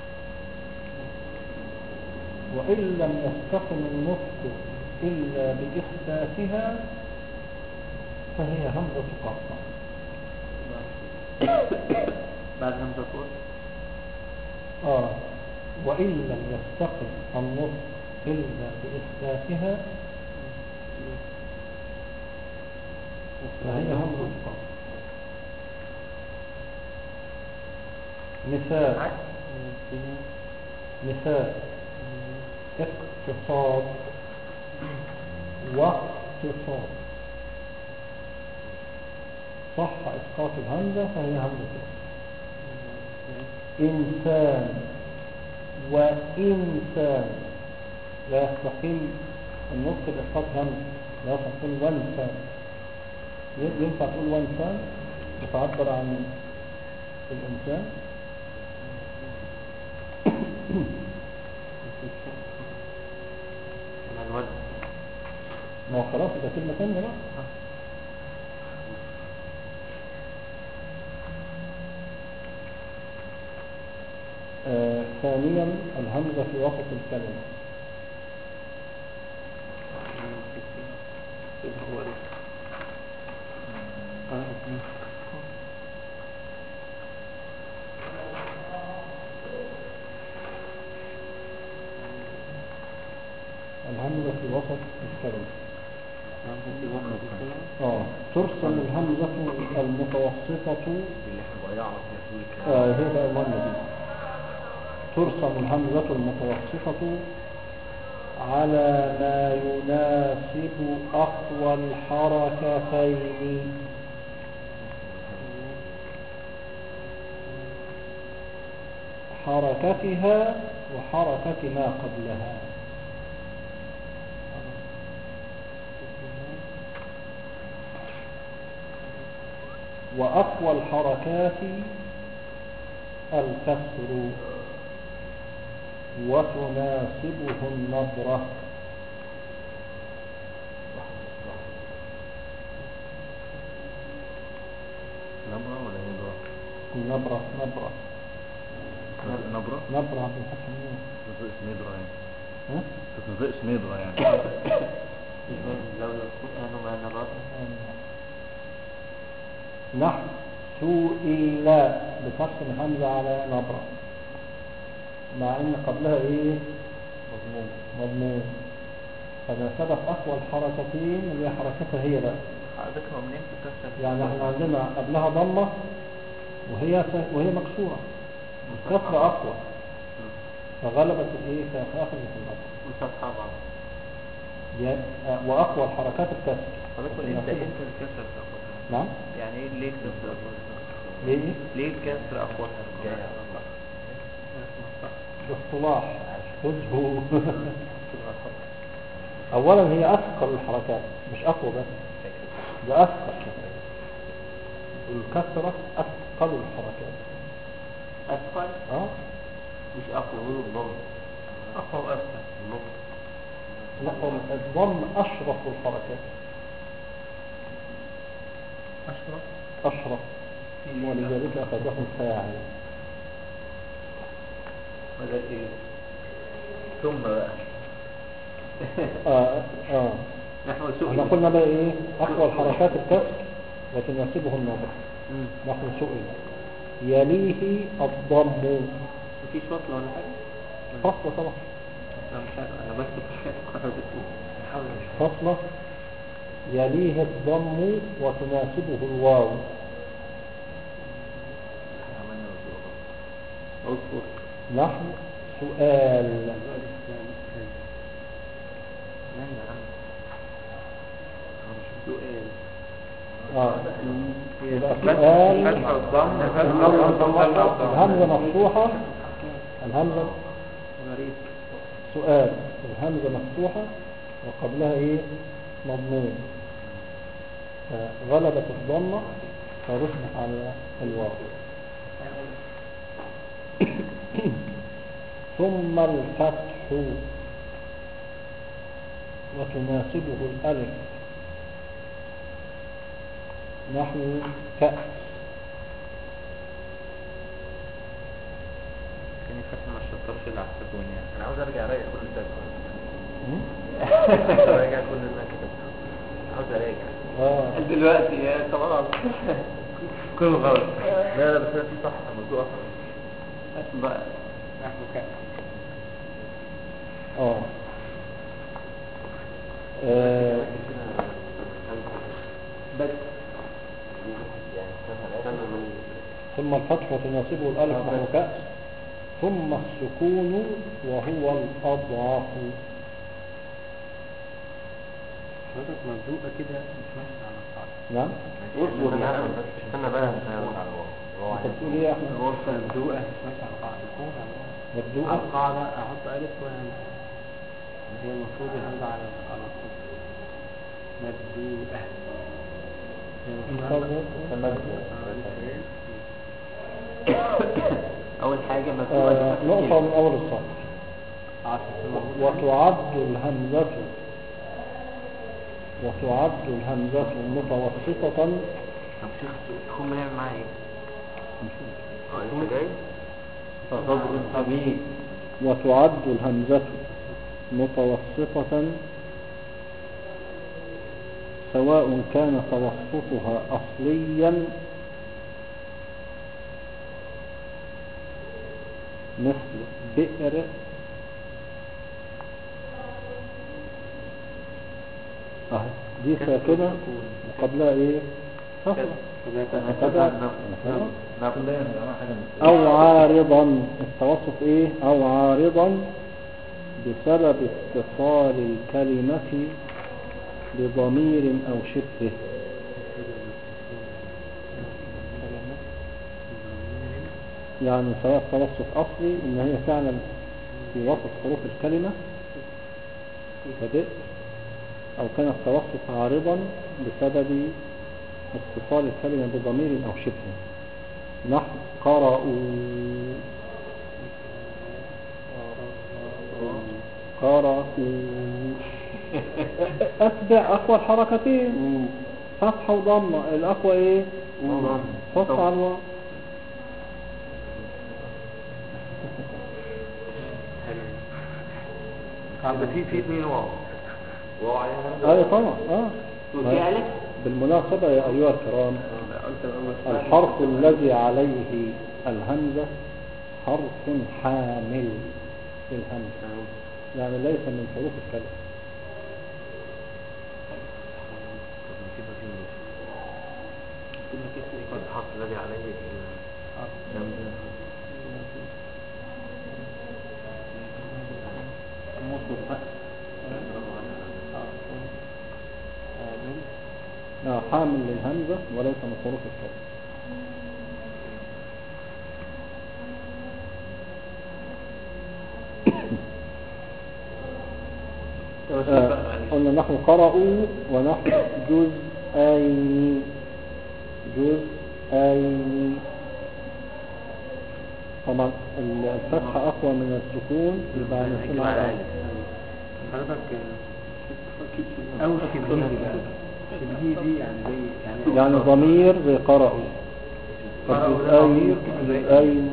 وإن لم يستقم النطق إلا بإخفافها فهي همزة قطع. بعد همزة وصل. وإن لم يستقم النطق إلا بإخفافها فهي همزة قطع. مثال اقتصاد واقتصاد، صح إسقاط الهمزة فهي همزة وصل. إنسان وإنسان لا يستقيم النطق بإسقاط همزة، لا يستقيم وانسان. ينفع تقول وانسان وتعبر عن الإنسان؟ ما هو خلاص ده كلمة ثانية بقى. ثانيا الهمزة في وسط الكلمة. الهمزة في وسط الكلمة. ترسم الهمزة المتوسطة هي بقى المهمة دي. ترسم الهمزة المتوسطة على ما يناسب أقوى الحركتين، حركتها وحركة ما قبلها. وأقوى الحركات الكسر وتناسبه النبرة. نبرة ولا نبرة؟ النبرة نبرة نبرة نبرة بالفتح النون. تنطقش نبرة يعني. ها؟ تنطقش نبرة يعني. لو القرآن ما نبرة نحو سئل بكسر الهمزة على نبرة، مع ان قبلها ايه؟ مضمون. فناسبت اقوى الحركتين اللي هي حركتها هي بقى. حضرتك منين تكسر؟ يعني احنا عندنا قبلها ضمة وهي مكسورة، الكسر اقوى فغلبت الايه؟ فاخذت النبرة. وصفحة بعض. واقوى الحركات الكسر. حضرتك انت الكسر اقوى. نعم. يعني ايه ليه الكسر اقوى؟ ليه الكسر اقوى؟ باصطلاح خذه. اولا هي اثقل الحركات مش اقوى بس، ده اثقل. الكسرة اثقل الحركات. اثقل؟ مش اقوى، هو الضم اقوى واثقل. لا الضم اشرف الحركات. اشرف ولذلك اخذه فاعل. ماذا ايه ثم بقى نحو سئل. احنا قلنا بقى ايه؟ اقوى الحركات الكسر وتناسبه النظر. نحو سئل يليه الضم. مفيش فصل ولا حاجه؟ فصل طبعا. انا مش عارف، انا بكتب فصل يليه الضم وتناسبه الواو. اذكر نحو سؤال. لا يا عم سؤال. يبقى سؤال الهمزة مفتوحة. الهمزة غريب. سؤال الهمزة مفتوحة وقبلها ايه؟ مضمون غلبت الضمة فرسمت على الواو. ثم الفتح وتناسبه الألف نحو كأس. كان يفتح ما الشطرش اللي على السكون يعني. انا عاوز ارجع اراجع كل ده راجع كل اللي انا كتبته، عاوز اراجع دلوقتي يا خلاص كله غلط. لا بس انا في صح الموضوع اصلا بقى نحو كأس. بس ثم الفتح وتناسبه الألف نحو كأس. ثم السكون وهو الأضعف. حضرتك مبدوءة كده مش ماشي على القاعدة. نعم. اصبر يا احمد بس استنى بقى انت بتقول ايه يا احمد؟ مبدوءة مش ماشي على القاعدة. على مبدوءة القاعدة احط ألف وهمزة. هي المفروض الهمزة على الصوت. مبدوءة. اول حاجة نقطة من اول السطر. وتعد الهمزة متوسطة. طب شيخ تكون بنعمل معاها ايه؟ انت جاي؟ وتعد الهمزة متوسطة سواء كان توسطها أصليا مثل بئر دي ساكنة وقبلها ايه كسرة او عارضا. التوسط ايه؟ او عارضا بسبب اتصال الكلمة بضمير او شبهه. يعني سواء توسط اصلي ان هي فعلا في وسط حروف الكلمة كبئر، او كان التوسط عارضا بسبب اتصال الكلمة بضمير او شبهه. نحو قرأوا اتبع اقوى الحركتين فتحة وضمة. الاقوى ايه؟ فتح على الواو. في اثنين واو عليها همزة. ايوه طبعا. وفي ألف. بالمناسبة يا ايها الكرام الحرف الذي عليه الهمزة حرف حامل للهمزة، يعني ليس من حروف الكلمة. الحرف الذي عليه الهمزة حامل للهمزة وليس من حروف الكلمة. قلنا نحو قرأوا ونحو جزءين. طبعا الفتحة أقوى من السكون يبقى نسمع حضرتك أو شبهي بقى. شبهي دي يعني ضمير زي قرأوا. جزءين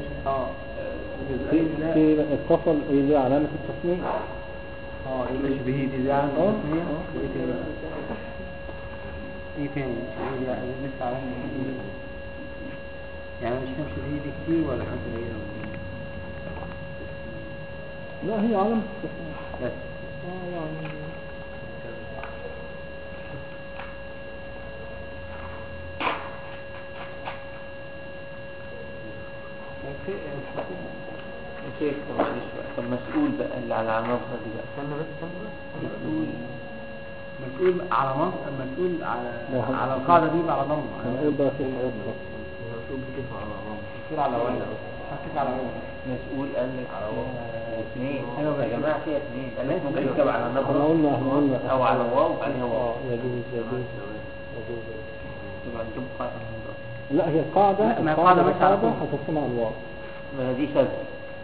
في اتصل إلى علامة التصنيع. يبقى شبهي دي علامة التصنيع. ايه تاني؟ شبهي دي لسه علامة التصنيع. يعني مش فاهم شبهي دي كتير ولا حاجة قليلة ولا ايه؟ لا هي علامة التصنيع بس. يعني شيخ معلش بقى. طب مسؤول بقى اللي على النظرة دي بقى. استنى بس مسؤول على مصر. مسؤول على القاعدة دي على ضمه. هنقول بقى في حاجات مسؤول بكيف على مسؤول على ولا هتبقى على عموم. مسؤول قال لك على اثنين أيوة، يا جماعة فيها اثنين قال لك ممكن يركب على احنا النبرة قلنا او على واو بعدها واو يجوز يبقى نجيب قاعدة النبرة. لا هي القاعدة لا، ما القاعدة ماشية على طول. هتقسم على الواو. ما دي شاذة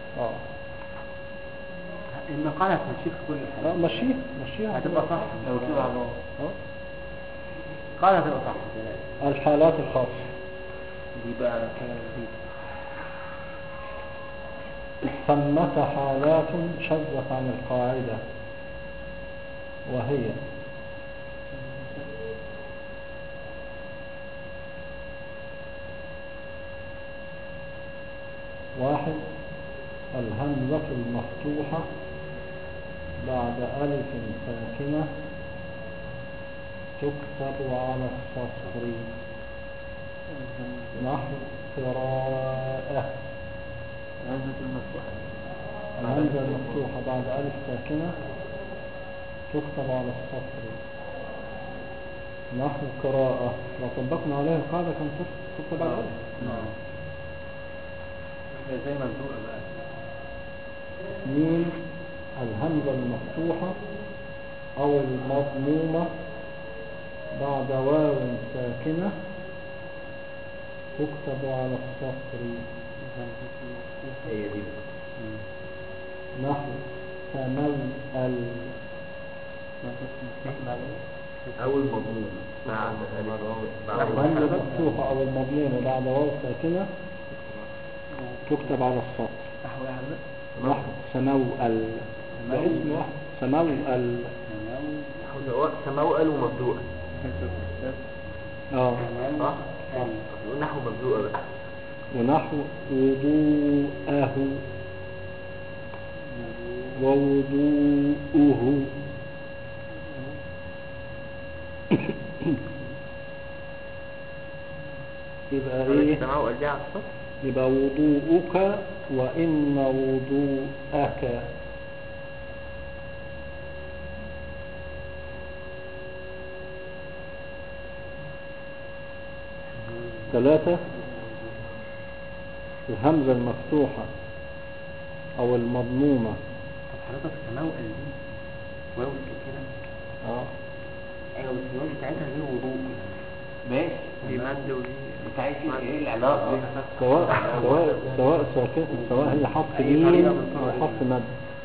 المقالة هتمشي في كل حاجة. مشيها هتبقى صح. لو كده على واو قاعدة هتبقى صح. الحالات الخاصة دي بقى كده جديد. ثمة حالات شذت عن القاعدة وهي واحد الهمزة المفتوحة بعد ألف ساكنة تكتب على السطر نحو قراءة. الهمزة المفتوحة الهمزة المفتوحة بعد ألف ساكنة تكتب على السطر نحو قراءة. لو طبقنا عليها القاعدة كان تكتب على ألف. زي مبدوء بقى. اثنين الهمزة المفتوحة أو المضمومة بعد واو ساكنة تكتب على السطر هي دي نحو تملأ أو المضمون بعد الهمزة المفتوحة أو المضمومة بعد واو ساكنة تكتب على السطر نحو سموأل. ده اسم واحد سموأل. سموأل ومبدوءة صح؟ نحو مبدوءة بقى ونحو وضوءه ووضوءه يبقى ايه؟ سموأل دي على الصف يبقى وضوءك وإن وضوءك. ثلاثة الهمزة المفتوحة أو المضمومة. طب حضرتك السماوة دي واو كده. ايوه بس الواو بتاعتها غير وضوء. ماشي دي مادة ودي انت عايز ايه العلاقة؟ سواء هي حرف ميم أو حرف مد.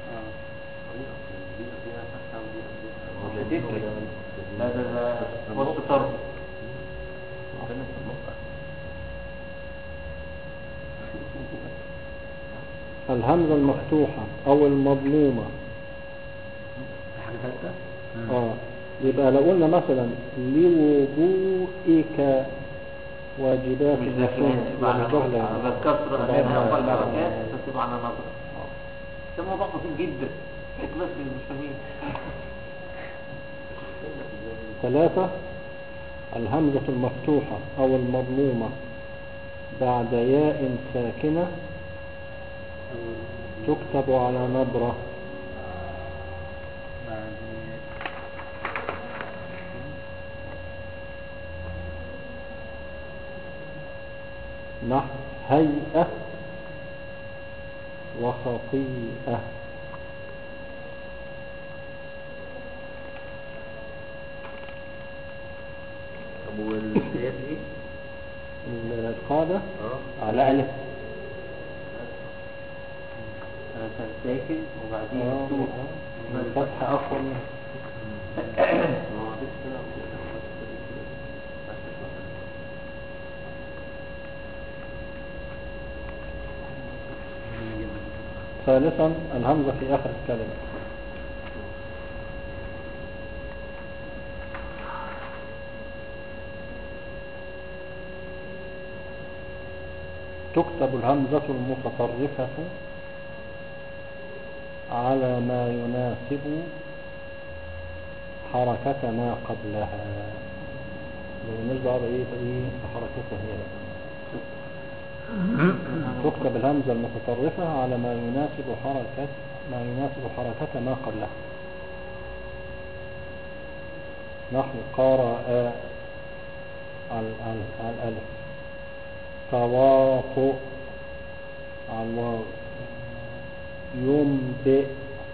لا تفرق. ده وسط طرف. الهمزة المفتوحة أو المضمومة. حاجة ثالثة. يبقى لو قلنا مثلا لوضوئك واجبات الوصول بالكسرة غيرها والبركات فتبقى على نظر. ده موضوع بسيط جدا بس مش فاهمين. ثلاثة الهمزة المفتوحة أو المضمومة بعد ياء ساكنة تكتب على نبرة نحو هيئة وخطيئة. طب والقياس ايه؟ القاعدة على ألف ساكن وبعدين مفتوح الفتحة أقوى منه. ثالثا الهمزة في آخر الكلمة. تكتب الهمزة المتطرفة على ما يناسب حركة ما قبلها. بالنسبة بإيه حركتها هي بقى. تكتب الهمزة المتطرفة على ما يناسب حركة ما قبلها. نحو قرأ الألف تواطؤ على الواو. ينبئ.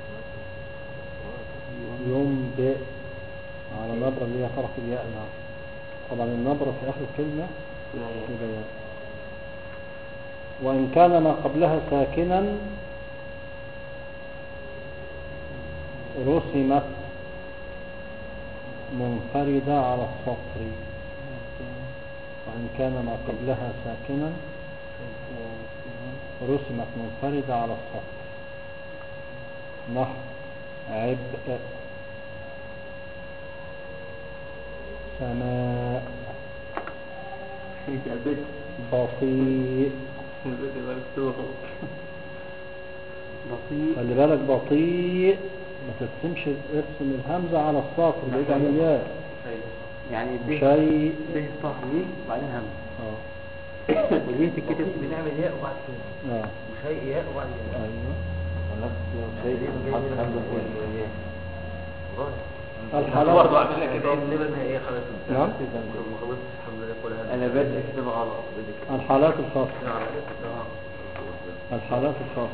ينبئ على نبرة اللي هي حرف الياء يعني. طبعا النبرة في آخر الكلمة يبقى ياء. وإن كان ما قبلها ساكنا رسمت منفردة على السطر. وإن كان ما قبلها ساكنا رسمت منفردة على السطر. نحو عبء، سماء، بطيء. خلي بالك بطيء ما ترسمش، ارسم الهمزة على السطر بعيد عن الياء. يعني شيء به صهري وبعدين همزة. ودي تتكتب بنعمل ياء وبعد كده وشيء ياء وبعد كده. ايوه ونفس شيء حط الهمزة فوق الياء. الحالات. برضه اعمل لك كده نبقى ايه خلاص. نعم. ما خلصتش الحمد لله كلها. انا بدأ اكتبها غلط. الحالات الخاصة. الحالات الخاصة.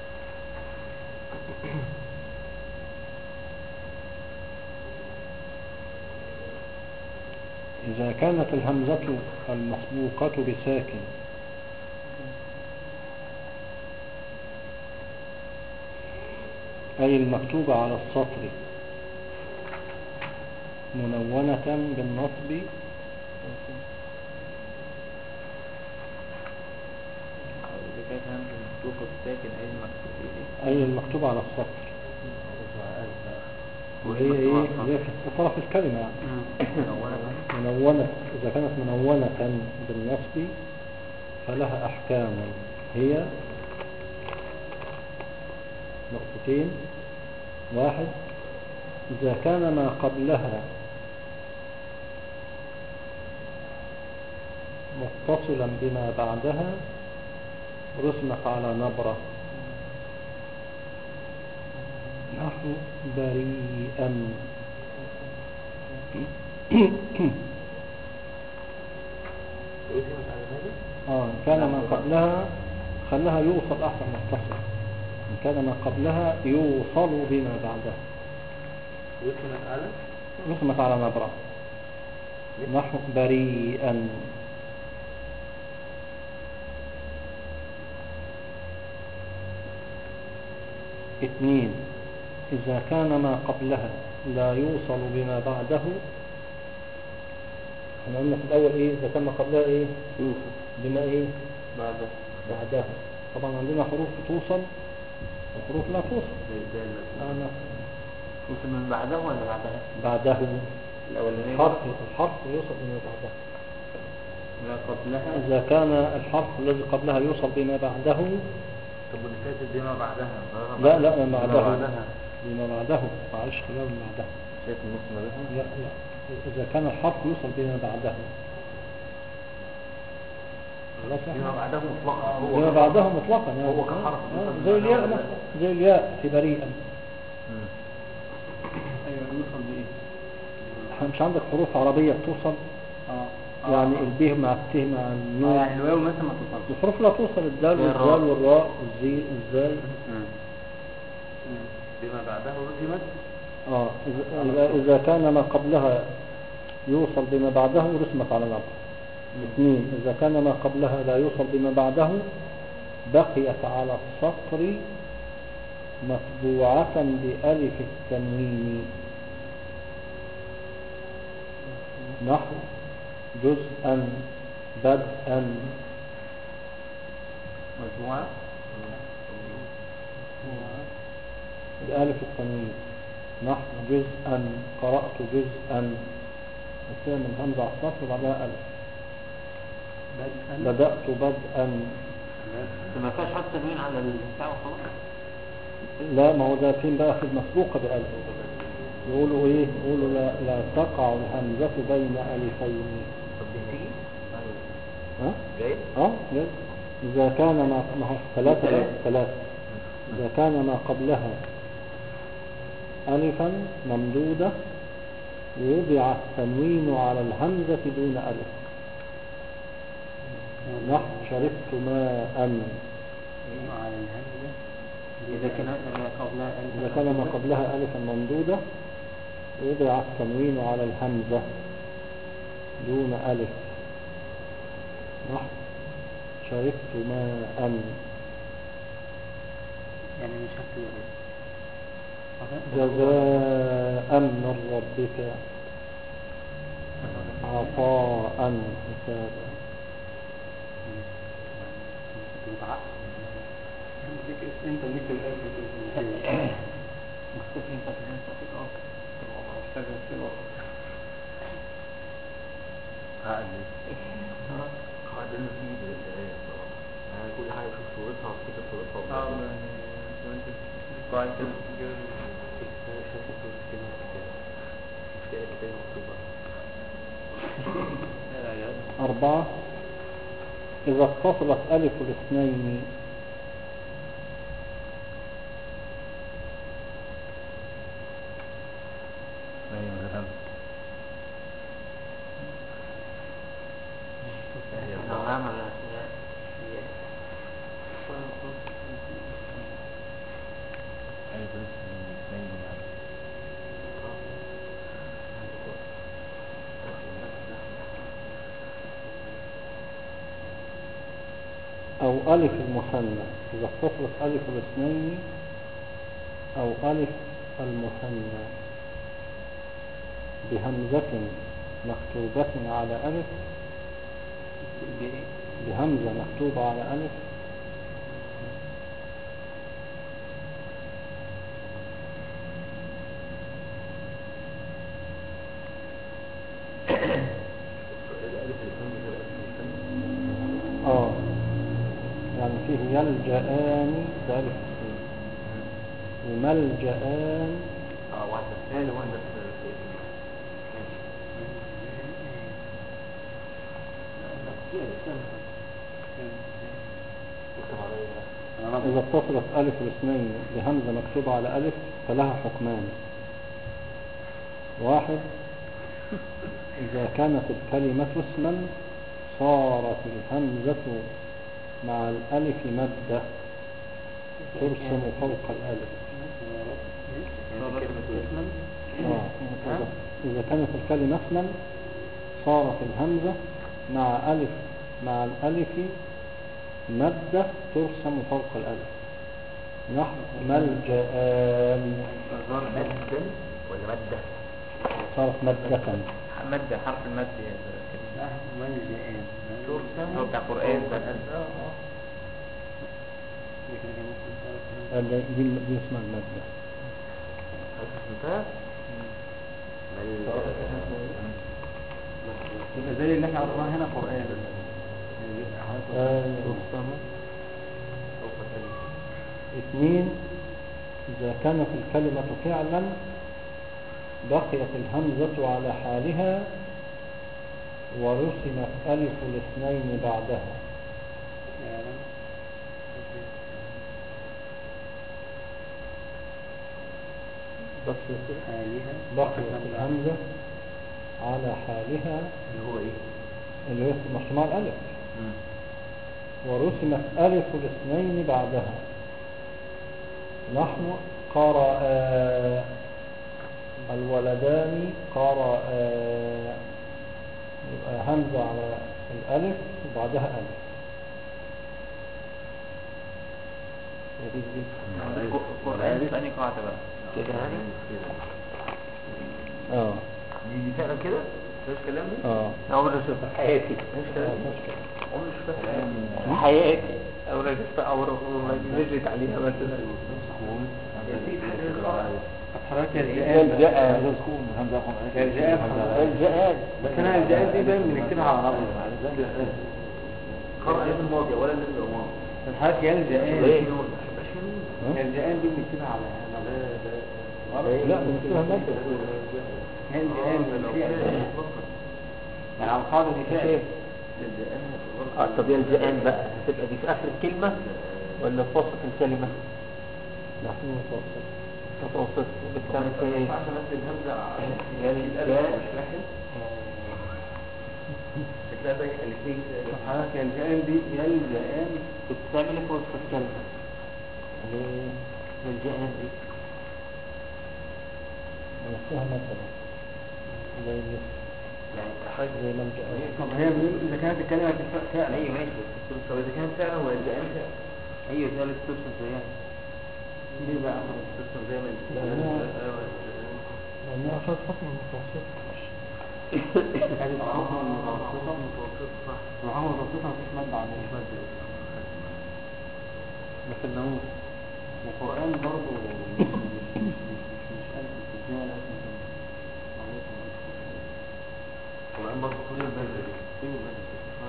إذا كانت الهمزة المسبوقة بساكن أي المكتوبة على السطر منونة بالنصب أي المكتوبة على السطر وهي إيه هي في طرف الكلمة يعني. منونة. إذا كانت منونة بالنصب فلها أحكام. هي نقطتين. واحد، إذا كان ما قبلها متصلا بما بعدها رسمت على نبرة. نحو بريئا. كان ما قبلها خلها يوصل أحسن متصل. إن كان ما قبلها يوصل بما بعدها رسمت على نبرة. نحو بريئا. اثنين، إذا كان ما قبلها لا يوصل بما بعده. احنا قلنا في الأول إيه إذا كان ما قبلها إيه يوصل بما إيه بعده. طبعا عندنا حروف توصل وحروف لا توصل. توصل من بعده ولا بعدها؟ بعده. الأولانية الحرف يوصل بما بعده. ما قبلها. إذا كان الحرف الذي قبلها يوصل بما بعده. طب واللي فاتت دي ما بعدها؟ لا ما بعدها. بما بعده. معلش خلاف من بعدها. شايف النص ما بينهم؟ لا إذا كان الحرف يوصل بما بعده. بما بعده مطلقا. بما بعده مطلقا يعني. هو كحرف زي الياء مثلا. زي الياء في بريئا. ايوه يوصل بايه؟ احنا مش عندك حروف عربية بتوصل يعني الب مع الت مع النون. يعني الواو مثلا ما توصلش. الحروف لا توصل. الدال والزال والراء والزاي. بما بعده رسمت. إذا كان ما قبلها يوصل بما بعده رسمت على نبرة. اثنين، إذا كان ما قبلها لا يوصل بما بعده بقيت على السطر مطبوعة بألف التنوين. نحو جزءا، بدءا. مجموعة بألف التنوين. نحو جزءا، قرأت جزءا. تعمل همزة على السطر وبعدها ألف. بدأت بدءا. ما فيهاش حتى تنوين على البتاع وخلاص. لا ما هو ده فين بقى في المسبوقة بألف. يقولوا ايه يقولوا لا تقع الهمزة بين ألفين. طب دي تيجي؟ جاي؟ جاي. إذا كان ما هو ثلاثة. إذا كان ما قبلها ألفا ممدودة ووضع التنوين على الهمزة دون ألف. نحو شربت ماء. على الهمزة إذا كان ما قبلها ألف إذا كان ما قبلها ألفا ممدودة يضع التنوين على الهمزة دون ألف. نحو شربت ماء، يعني مش هكتب ألف جزاء من ربك عطاء حسابا. انت ليك الألف مختفي انت في الهندسة في الأرض اشتغل في الوقت عقلي قاعدين فيه بالدقايق بصراحة، يعني كل حاجة بشوف صورتها وافتكر صورتها يعني وانت قاعد كده بتجيب مش فاكر صورة كلمة الكتاب، مش لاقي كتاب مكتوبة. 4. إذا اتصلت ألف الاثنين ايوه من غير تمام الأسماء ايوه لسه الاثنين يعني. أو ألف المثنى. إذا اتصلت ألف الاثنين أو ألف المثنى بهمزة مكتوبة على ألف، بهمزة مكتوبة على ألف يعني فيه يلجأان بألف السين وملجأان واحدة في ثاني واحدة في إذا اتصلت ألف الاثنين بهمزة مكتوبة على ألف فلها حكمان. 1. إذا كانت الكلمة اسما صارت الهمزة مع الألف مادة ترسم فوق الألف. إذا كانت الكلمة اسما صارت الهمزة مع الألف مادة ترسم فوق الألف. نحو ملجأان. صار مادة ولا مادة؟ صارت مادة. مادة حرف المد كده. ملجأان هو بتاع قرآن بقى. دي اسمها المادة. يبقى زي اللي احنا عرفناه هنا قرآن. 2. إذا كانت الكلمة فعلا بقيت الهمزة على حالها ورسمت ألف الاثنين بعدها. بقيت الهمزة على حالها اللي هو ايه؟ اللي هي مصنوع الألف ورسمت ألف الاثنين بعدها. نحو قرأ الولدان قرأ، يبقى همزة على الألف وبعدها ألف. قرآن ثاني قاعدة بقى كده يعني دي فعلا كده مش كلام دي؟ أول رجل في حياتي مش كلام عمري مش فاهم حياتي أول رجل في أول رجل عليها مثلا حضرتك الجاء بس انا الجاء دي دايما بنكتبها على رقم قرأ الاسم الماضي ولا الاسم الماضي الحاجات الجاءان الجاءان دي بنكتبها على لا بنكتبها مادة. الجاءان يعني على القاعدة دي فعلا طب يا الجاءان بقى هتبقى دي في آخر الكلمة ولا في وسط الكلمة؟ نحن متوسط متوسط بتعمل فيها ايه؟ عشان نفس الهمزة يا الجاء شكلها زي ألفين كده. حضرتك يلجأان دي يلجأان بتعمل ايه في وسط الكلمة؟ ليه يلجأان دي؟ نفسها مثلا زي اللي يعني حاجة زي ملجأ طب هي إذا كانت الكلمة فعلا أيوة ماشي، بس طب إذا كانت فعلا ويلجأان فعلا هي ذلك ترسل زيها ليه بقى؟ تسمى زي ما لأنها أخذ حكم المتوسط. كانت الحكم المتوسطة الحكم المتوسطة مفيش مادة عليه بس الناموس والقرآن برضه مش ألف التسجيل لازم القرآن برضه كل البلد فين المادة؟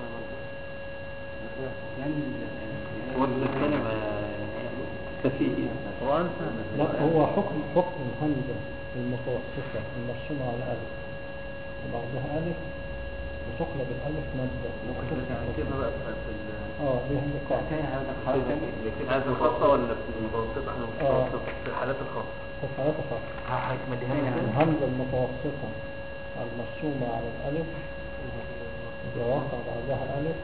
يعني وصل الكلمة تفيد القرآن سهل. لا هو حكم الهمزة المتوسطة المرسومة على ألف وبعدها ألف وتقلب الألف مادة. ممكن تكتبها بقى في ليها نقاط. هذا الخاصة ولا في المتوسطة؟ في الحالات الخاصة. في الحالات الخاصة الهمزة المتوسطة المرسومة على الألف إذا وقع بعدها ألف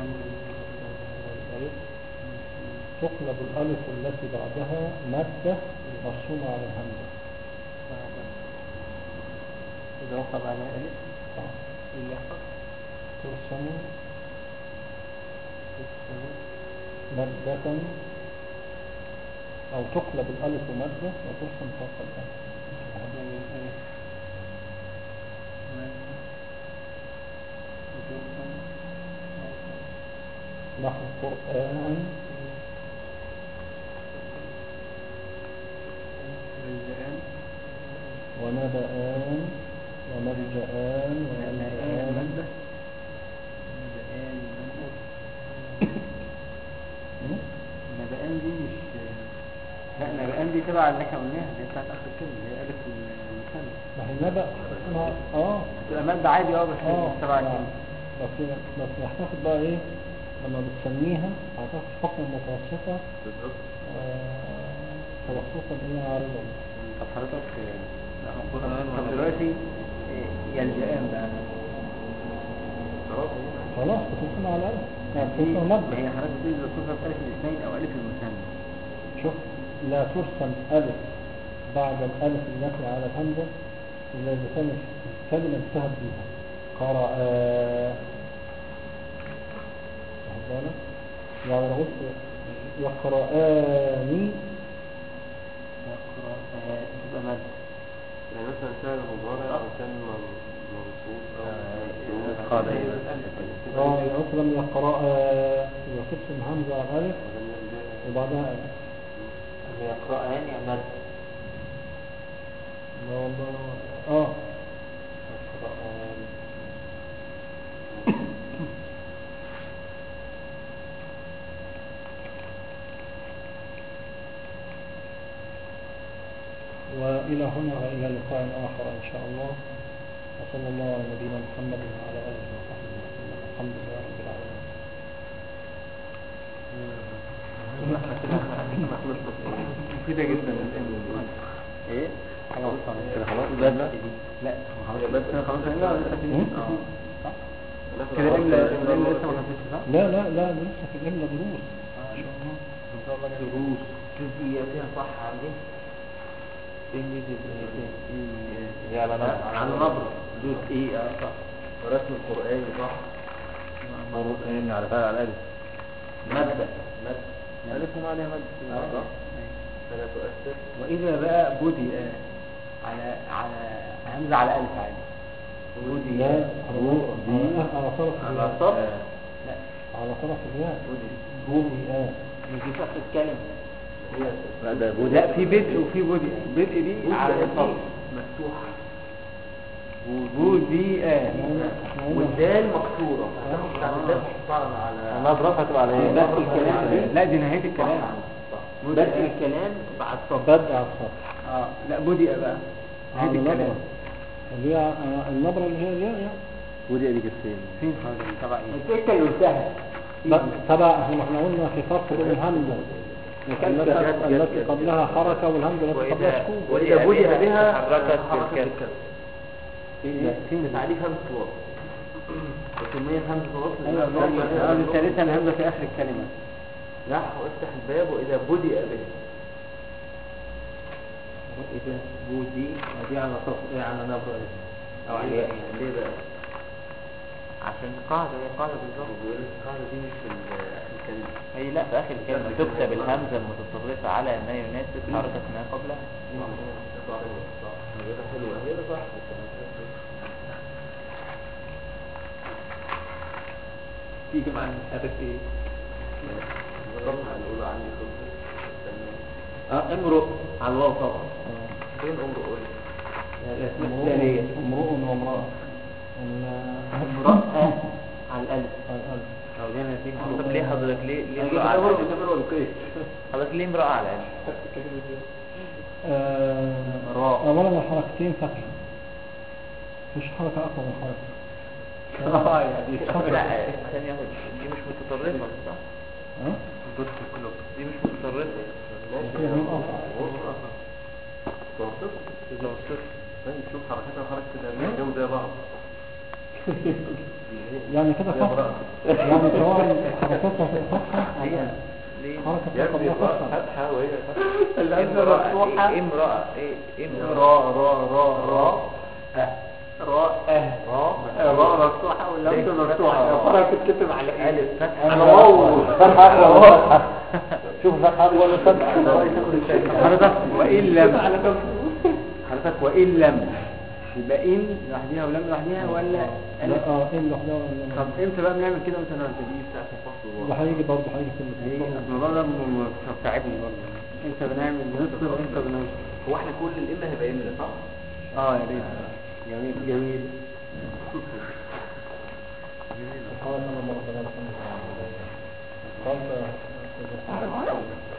تقلب الألف التي بعدها مادة مرسومة على الهمزة. إذا وقع على ألف اللي يحصل ترسم مادة أو تقلب الألف مادة وترسم فوق الألف. نحو القرآن ونبأان ومرجآن وملجآن نبأان دي مش لا نبأان دي تبع اللي احنا قلناها اللي بتاعت آخر الكلمة اللي هي ألف المثنى. ما هي نبأ اسمها تبقى مادة عادي بس مش تبع الكلمة. بس هتاخد بقى ايه لما بتسميها هتاخد حكم المتوسطة توسطا ايه عارضا. طب حضرتك طب دلوقتي يلجأان بقى خلاص بتوصلنا على الألف بتوصل مادة. هي حضرتك بتقول إذا توصل ألف الاثنين أو ألف المثنى. شوف لا ترسم ألف بعد الألف التي على الهمزة إلا إذا كانت الكلمة انتهت بها. قرأ يعني لو قلت يقرآني تبقى مادة. يعني مثلا كان مضارع أو كان منصوب أو مثلا يقرأ إذا ترسم همزة على ألف وبعدها ألف يقرآن يعني مادة. لا والله يقرآن وإلى هنا وإلى لقاء آخر إن شاء الله. وصلى الله على نبينا محمد وعلى آله وصحبه وسلم. الحمد لله رب العالمين. مفيدة جدا ايه حاجة بسيطة كده خلاص لا بس خلاص كده الإملا لسه ما خلصتش صح؟ لا لسه في الإملا دروس إن شاء الله. دروس جزئياتها صح عندي يعني على نظر جزئية صح ورسم القرآن صح قرآن على فعل على ألف مادة ألف عليها مادة فلا تؤثر. وإذا بقى بدي على همزة على ألف عادي بدي على طرف على طرف لا على طرف الياء بدي مش نفس الكلمة لا ده لا في بدء وفي بدء دي على الطرف مفتوحة بدي والدال مكسورة بتاعت الدال محطوطة على نظرة هتبقى على ايه؟ بدء الكلام لا دي نهاية الكلام بدء الكلام بعد صف بدء على السطر. لا بدء بقى نهاية الكلام اللي هي النبرة اللي هي الياء ودي دي كفين فين حاجة تبع ايه؟ انت اللي قلتها تبع احنا قلنا في فرق بين الهمزة التي قبلها حركة والهمزة التي قبلها سكون. وإذا بدأ بها حركت الكلام فين تعريف همزة الوصل وسمية همزة وصل أيوة الثالثة الهمزة في آخر الكلمة. نحو افتح الباب وإذا بدأ به. وإذا بودي دي على صف على نبرة أو على يعني ليه بقى؟ عشان قاعدة هي قاعدة بالظبط. بيقول لك القاعدة دي مش في آخر الكلمة. هي لا في آخر الكلمة تكتب الهمزة المتطرفة على ما يناسب حركة ما قبلها. صح. هي حلوة هي صح. تيجي مع الحدث ايه؟ هنقول عندي خبز. امرؤ على الواو طبعا. فين امرؤ؟ الاسماء الثانية امرؤ وامرأة. امرأة على الألف. أو دي أنا فيها طب ليه حضرتك ليه أجي امرأة على أمرؤ الألف؟ بتمرؤ القيس. حضرتك ليه امرأة على الألف؟ راء. أولا الحركتين فتحة، مش حركة أقوى من حركة. يعني لا ثانية واحدة، دي مش متطرفة صح؟ دي مش متطرفة. كده مين أصعب؟ طيب شوف حركتها وحركة الأمام زي بعض. يعني كده فتحة، يعني سواء حركتها فتحة على ليه؟ حركة قبلها فتحة. فتحة وهي فتحة. الألف مفتوحة. امرأة ايه راء راء مفتوحة واللمس مفتوحة. فرق تتكتب على ايه؟ ألف فتحة على واو. فتحة ولا شوف فتحة ولا فتحة. حضرتك وإن لم على كم؟ حضرتك وإن لم يبقى إن لوحديها ولم لوحديها ولا لا ألف؟ إيه لوحدها ولا طب إمتى بقى بنعمل كده وإمتى نعمل كده؟ وهيجي برضه هيجي هي كل الموضوع ده مستعبني برضه. إمتى بنعمل نصب وإمتى بنوصل؟ هو احنا كل الإمة هيبقى إمة صح؟ يا ريت. جميل. قال الله